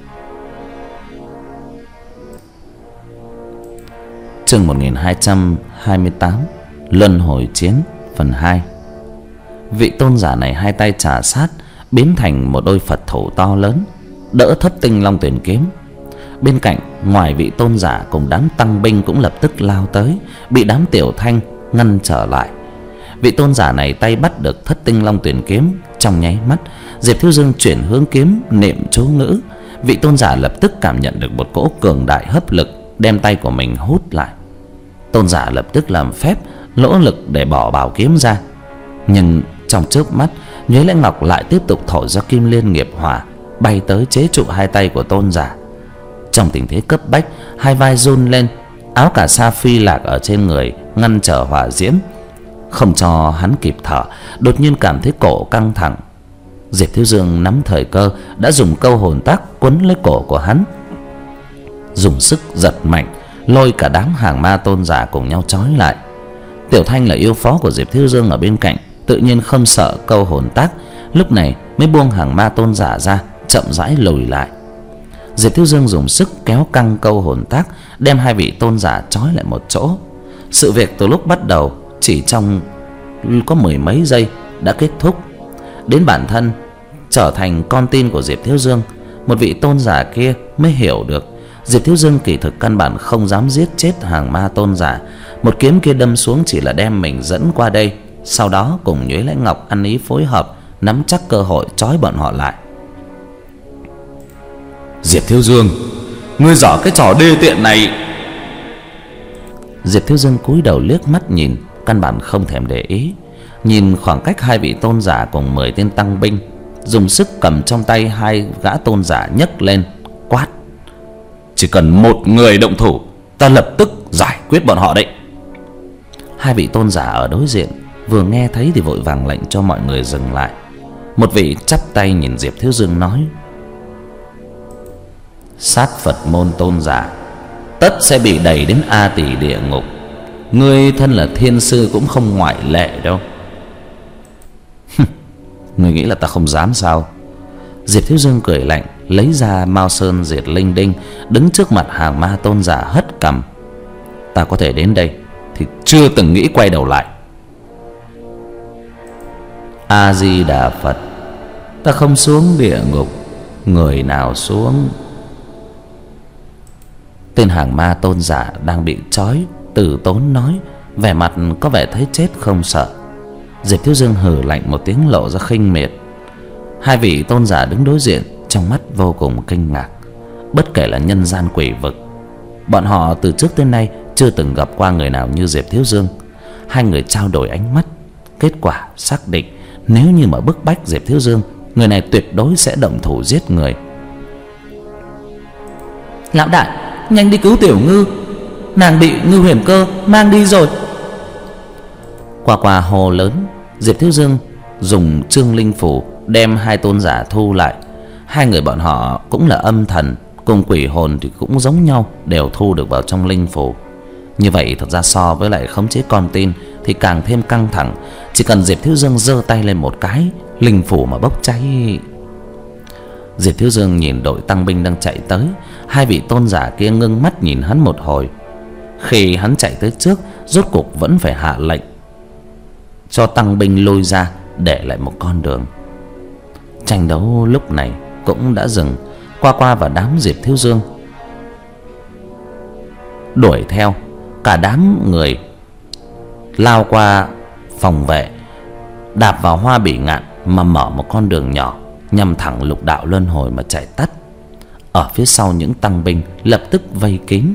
[SPEAKER 1] Chương một nghìn hai trăm hai mươi tám, Luân hồi chiến phần hai. Vị tôn giả này hai tay trà sát, biến thành một đôi Phật thủ to lớn, đỡ thất tinh long tuyển kiếm. Bên cạnh, ngoài vị tôn giả cùng đám tăng binh cũng lập tức lao tới, bị đám tiểu thanh ngăn trở lại. Vị tôn giả này tay bắt được thất tinh long tuyển kiếm, trong nháy mắt Diệp Thiếu Dương chuyển hướng kiếm, niệm chú ngữ. Vị tôn giả lập tức cảm nhận được một cỗ cường đại hấp lực, đem tay của mình hút lại. Tôn giả lập tức làm phép nỗ lực để bỏ bảo kiếm ra, nhưng trong chớp mắt, Nhuế Lãnh Ngọc lại tiếp tục thổi ra kim liên nghiệp hỏa, bay tới chế trụ hai tay của tôn giả. Trong tình thế cấp bách, hai vai run lên, áo cà sa phi lạc ở trên người ngăn trở hỏa diễm, không cho hắn kịp thở. Đột nhiên cảm thấy cổ căng thẳng. Diệp Thiếu Dương nắm thời cơ, đã dùng câu hồn tác quấn lấy cổ của hắn, dùng sức giật mạnh, lôi cả đám hàng ma tôn giả cùng nhau trói lại. Tiểu Thanh là yêu phó của Diệp Thiếu Dương ở bên cạnh, tự nhiên không sợ câu hồn tác, lúc này mới buông hàng ma tôn giả ra, chậm rãi lùi lại. Diệp Thiếu Dương dùng sức kéo căng câu hồn tác, đem hai vị tôn giả trói lại một chỗ. Sự việc từ lúc bắt đầu chỉ trong có mười mấy giây đã kết thúc. Đến bản thân trở thành con tin của Diệp Thiếu Dương, một vị tôn giả kia mới hiểu được Diệp Thiếu Dương kỳ thực căn bản không dám giết chết hàng ma tôn giả. Một kiếm kia đâm xuống chỉ là đem mình dẫn qua đây, sau đó cùng Nhuế Lãnh Ngọc ăn ý phối hợp, nắm chắc cơ hội trói bọn họ lại.
[SPEAKER 2] Diệp Thiếu Dương, ngươi dở cái trò đê tiện này.
[SPEAKER 1] Diệp Thiếu Dương cúi đầu liếc mắt nhìn, căn bản không thèm để ý. Nhìn khoảng cách hai vị tôn giả cùng mười tên tăng binh, dùng sức cầm trong tay hai gã tôn giả nhấc lên, quát:
[SPEAKER 2] Chỉ cần một người động thủ, ta lập tức giải quyết bọn họ đấy.
[SPEAKER 1] Hai vị tôn giả ở đối diện vừa nghe thấy thì vội vàng lệnh cho mọi người dừng lại. Một vị chắp tay nhìn Diệp Thiếu Dương nói: Sát Phật môn tôn giả tất sẽ bị đẩy đến A Tỳ địa ngục. Ngươi thân là thiên sư cũng không ngoại lệ đâu. Ngươi nghĩ là ta không dám sao? Diệp Thiếu Dương cười lạnh, lấy ra Mao Sơn Diệt Linh Đinh, đứng trước mặt hàng ma tôn giả hất cằm: Ta có thể đến đây thì chưa từng nghĩ quay đầu lại. A Di Đà Phật, ta không xuống địa ngục, người nào xuống? Tên hàng ma tôn giả đang bị trói từ tốn nói, vẻ mặt có vẻ thấy chết không sợ. Diệp Thiếu Dương hừ lạnh một tiếng, lộ ra khinh miệt. Hai vị tôn giả đứng đối diện, trong mắt vô cùng kinh ngạc. Bất kể là nhân gian quỷ vực, bọn họ từ trước tới nay chưa từng gặp qua người nào như Diệp Thiếu Dương. Hai người trao đổi ánh mắt, kết quả xác định nếu như mà bức bách Diệp Thiếu Dương, người này tuyệt đối sẽ động thủ giết người. Lão đại, nhanh đi cứu Tiểu Ngư, nàng bị Ngư Huyền Cơ mang đi rồi. Qua qua hồ lớn, Diệp Thiếu Dương dùng Trương Linh Phủ đem hai tôn giả thu lại. Hai người bọn họ cũng là âm thần, cùng quỷ hồn thì cũng giống nhau, đều thu được vào trong linh phủ. Như vậy thật ra so với lại khống chế con tin thì càng thêm căng thẳng. Chỉ cần Diệp Thiếu Dương giơ tay lên một cái, linh phủ mà bốc cháy. Diệp Thiếu Dương nhìn đội tăng binh đang chạy tới, hai vị tôn giả kia ngưng mắt nhìn hắn một hồi. Khi hắn chạy tới trước, rốt cuộc vẫn phải hạ lệnh cho tăng binh lôi ra, để lại một con đường. Tranh đấu lúc này cũng đã dừng. Qua Qua và đám Diệp Thiếu Dương đuổi theo. Cả đám người lao qua phòng vệ, đạp vào Hoa Bỉ Ngạn mà mở một con đường nhỏ nhằm thẳng lục đạo luân hồi mà chạy tắt. Ở phía sau những tăng binh lập tức vây kín.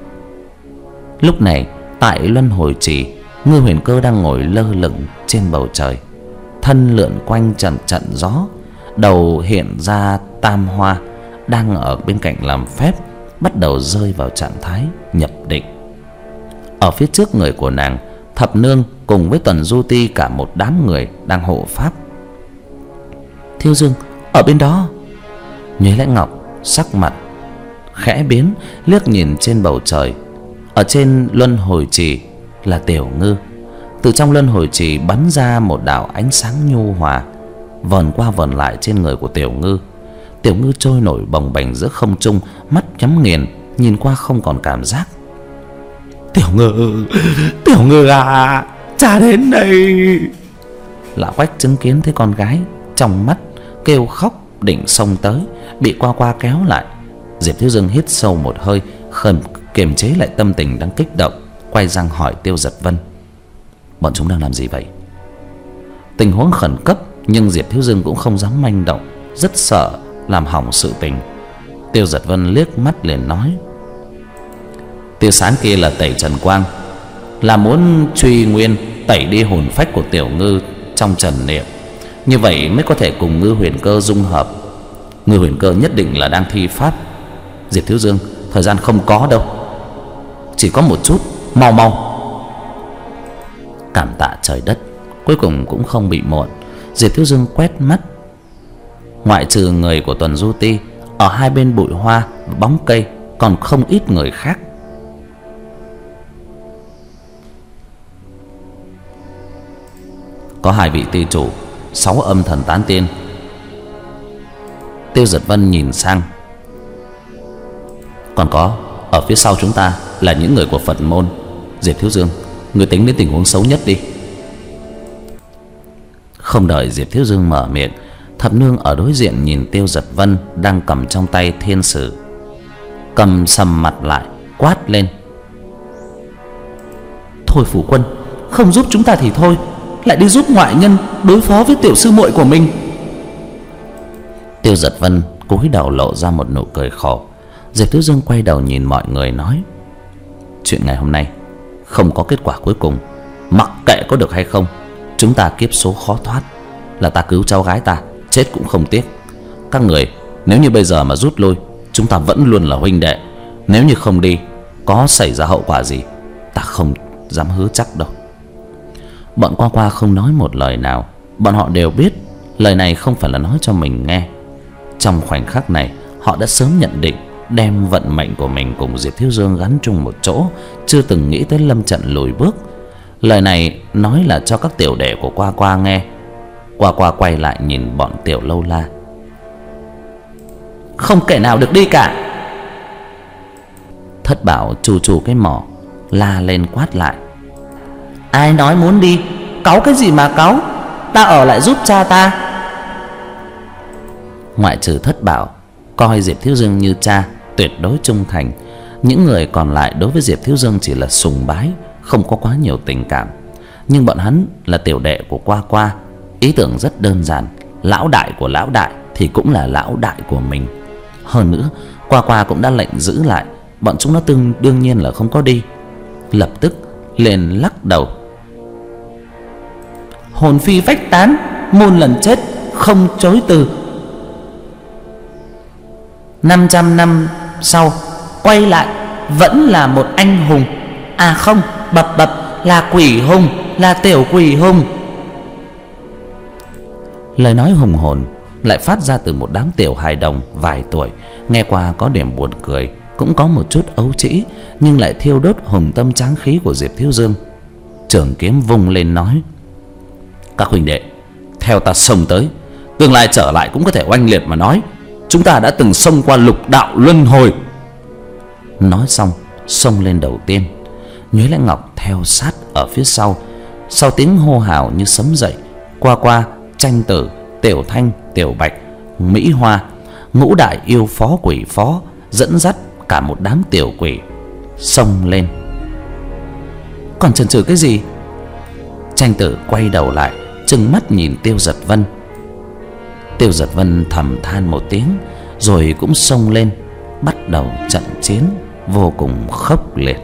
[SPEAKER 1] Lúc này tại luân hồi trì, Ngư Huyền Cơ đang ngồi lơ lửng trên bầu trời, thân lượn quanh trận trận gió, đầu hiện ra tam hoa đang ở bên cạnh làm phép, bắt đầu rơi vào trạng thái nhập định. Ở phía trước người của nàng, Thập Nương cùng với Tuần Du Ti cả một đám người đang hộ pháp. Thiếu Dương ở bên đó. Nhuế Lãnh Ngọc sắc mặt khẽ biến, liếc nhìn trên bầu trời. Ở trên luân hồi trì là Tiểu Ngư. Từ trong luân hồi trì bắn ra một đạo ánh sáng nhu hòa, vờn qua vờn lại trên người của Tiểu Ngư. Tiểu Ngư trôi nổi bồng bềnh giữa không trung, mắt nhắm nghiền, nhìn qua không còn cảm giác. Tiểu Ngư, Tiểu Ngư à, cha đến đây. Lão Quách chứng kiến thấy con gái, trong mắt kêu khóc định xông tới, bị Qua Qua kéo lại. Diệp Thiếu Dương hít sâu một hơi, khẩn kiềm chế lại tâm tình đang kích động, quay sang hỏi Tiêu Giật Vân: bọn chúng đang làm gì vậy? Tình huống khẩn cấp, nhưng Diệp Thiếu Dương cũng không dám manh động, rất sợ làm hỏng sự tình. Tiêu Giật Vân liếc mắt liền nói: tia sáng kia là tẩy trần quang, là muốn truy nguyên, tẩy đi hồn phách của Tiểu Ngư trong trần niệm, như vậy mới có thể cùng Ngư Huyền Cơ dung hợp. Ngư Huyền Cơ nhất định là đang thi pháp. Diệp Thiếu Dương, thời gian không có đâu, chỉ có một chút, mau mau. Cảm tạ trời đất, cuối cùng cũng không bị muộn. Diệp Thiếu Dương quét mắt, ngoại trừ người của Tuần Du Ti, ở hai bên bụi hoa và bóng cây còn không ít người khác. Có hai vị ti chủ, sáu âm thần tán tiên. Tiêu Giật Vân nhìn sang: còn có ở phía sau chúng ta là những người của Phật môn. Diệp Thiếu Dương, người tính đến tình huống xấu nhất đi. Không đợi Diệp Thiếu Dương mở miệng, Thập Nương ở đối diện nhìn Tiêu Giật Vân đang cầm trong tay thiên sử, cầm sầm mặt lại quát lên: thôi phủ quân, không giúp chúng ta thì thôi, lại đi giúp ngoại nhân đối phó với tiểu sư muội của mình. Tiêu Giật Vân cúi đầu lộ ra một nụ cười khổ. Diệp Thiếu Dương quay đầu nhìn mọi người nói: chuyện ngày hôm nay không có kết quả cuối cùng, mặc kệ có được hay không, chúng ta kiếp số khó thoát. Là ta cứu cháu gái ta, chết cũng không tiếc. Các người nếu như bây giờ mà rút lui, chúng ta vẫn luôn là huynh đệ. Nếu như không đi, có xảy ra hậu quả gì, ta không dám hứa chắc đâu. Bọn Qua Qua không nói một lời nào. Bọn họ đều biết lời này không phải là nói cho mình nghe. Trong khoảnh khắc này, họ đã sớm nhận định đem vận mệnh của mình cùng Diệp Thiếu Dương gắn chung một chỗ, chưa từng nghĩ tới lâm trận lùi bước. Lời này nói là cho các tiểu đệ của Qua Qua nghe. Qua Qua quay lại nhìn bọn Tiểu Lâu La: không kẻ nào được đi cả. Thất Bảo chù chù cái mỏ, la lên quát lại: ai nói muốn đi, cáu cái gì mà cáu, ta ở lại giúp cha ta. Ngoại trừ Thất Bảo coi Diệp Thiếu Dương như cha, tuyệt đối trung thành, những người còn lại đối với Diệp Thiếu Dương chỉ là sùng bái, không có quá nhiều tình cảm. Nhưng bọn hắn là tiểu đệ của Qua Qua, ý tưởng rất đơn giản: lão đại của lão đại thì cũng là lão đại của mình. Hơn nữa, Qua Qua cũng đã lệnh giữ lại, bọn chúng nó tương đương nhiên là không có đi. Lập tức liền lắc đầu: hồn phi phách tán, muôn lần chết không chối từ. Năm trăm năm sau quay lại vẫn là một anh hùng. À không, bập bập, là quỷ hùng, là tiểu quỷ hùng. Lời nói hùng hồn lại phát ra từ một đám tiểu hài đồng vài tuổi, nghe qua có điểm buồn cười, cũng có một chút ấu trĩ, nhưng lại thiêu đốt hùng tâm tráng khí của Diệp Thiếu Dương. Trường kiếm vung lên nói: các huynh đệ, theo ta xông tới, tương lai trở lại cũng có thể oanh liệt mà nói. Chúng ta đã từng xông qua lục đạo luân hồi. Nói xong xông lên đầu tiên. Nhuế Lãnh Ngọc theo sát ở phía sau. Sau tiếng hô hào như sấm dậy, Qua Qua, Tranh Tử, Tiểu Thanh, Tiểu Bạch Mỹ Hoa, ngũ đại yêu phó quỷ phó dẫn dắt cả một đám tiểu quỷ xông lên. Còn chần chừ cái gì? Tranh Tử quay đầu lại, trừng mắt nhìn Tiêu Giật Vân. Tiêu Giật Vân thầm than một tiếng, rồi cũng xông lên, bắt đầu trận chiến vô cùng khốc liệt.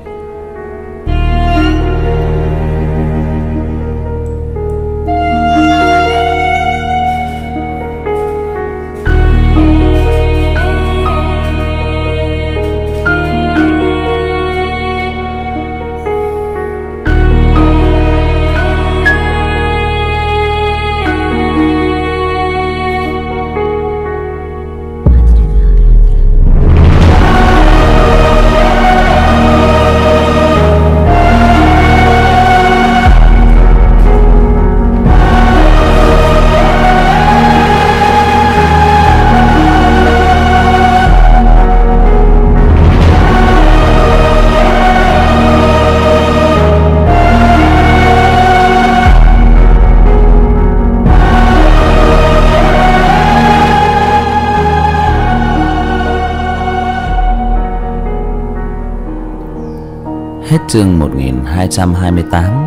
[SPEAKER 1] Hết chương một nghìn hai trăm hai mươi tám.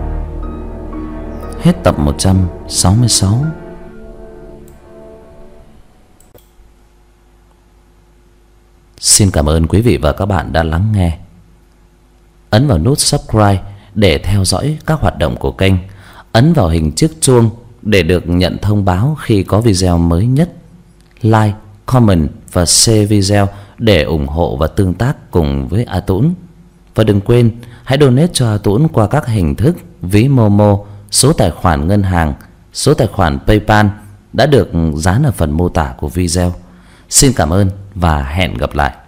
[SPEAKER 1] Hết tập một trăm sáu mươi sáu. Xin cảm ơn quý vị và các bạn đã lắng nghe. Ấn vào nút subscribe để theo dõi các hoạt động của kênh. Ấn vào hình chiếc chuông để được nhận thông báo khi có video mới nhất. Like, comment và share video để ủng hộ và tương tác cùng với A Tũng. Và đừng quên hãy donate cho A Tũng qua các hình thức ví Momo, số tài khoản ngân hàng, số tài khoản PayPal đã được dán ở phần mô tả của video. Xin cảm ơn và hẹn gặp lại.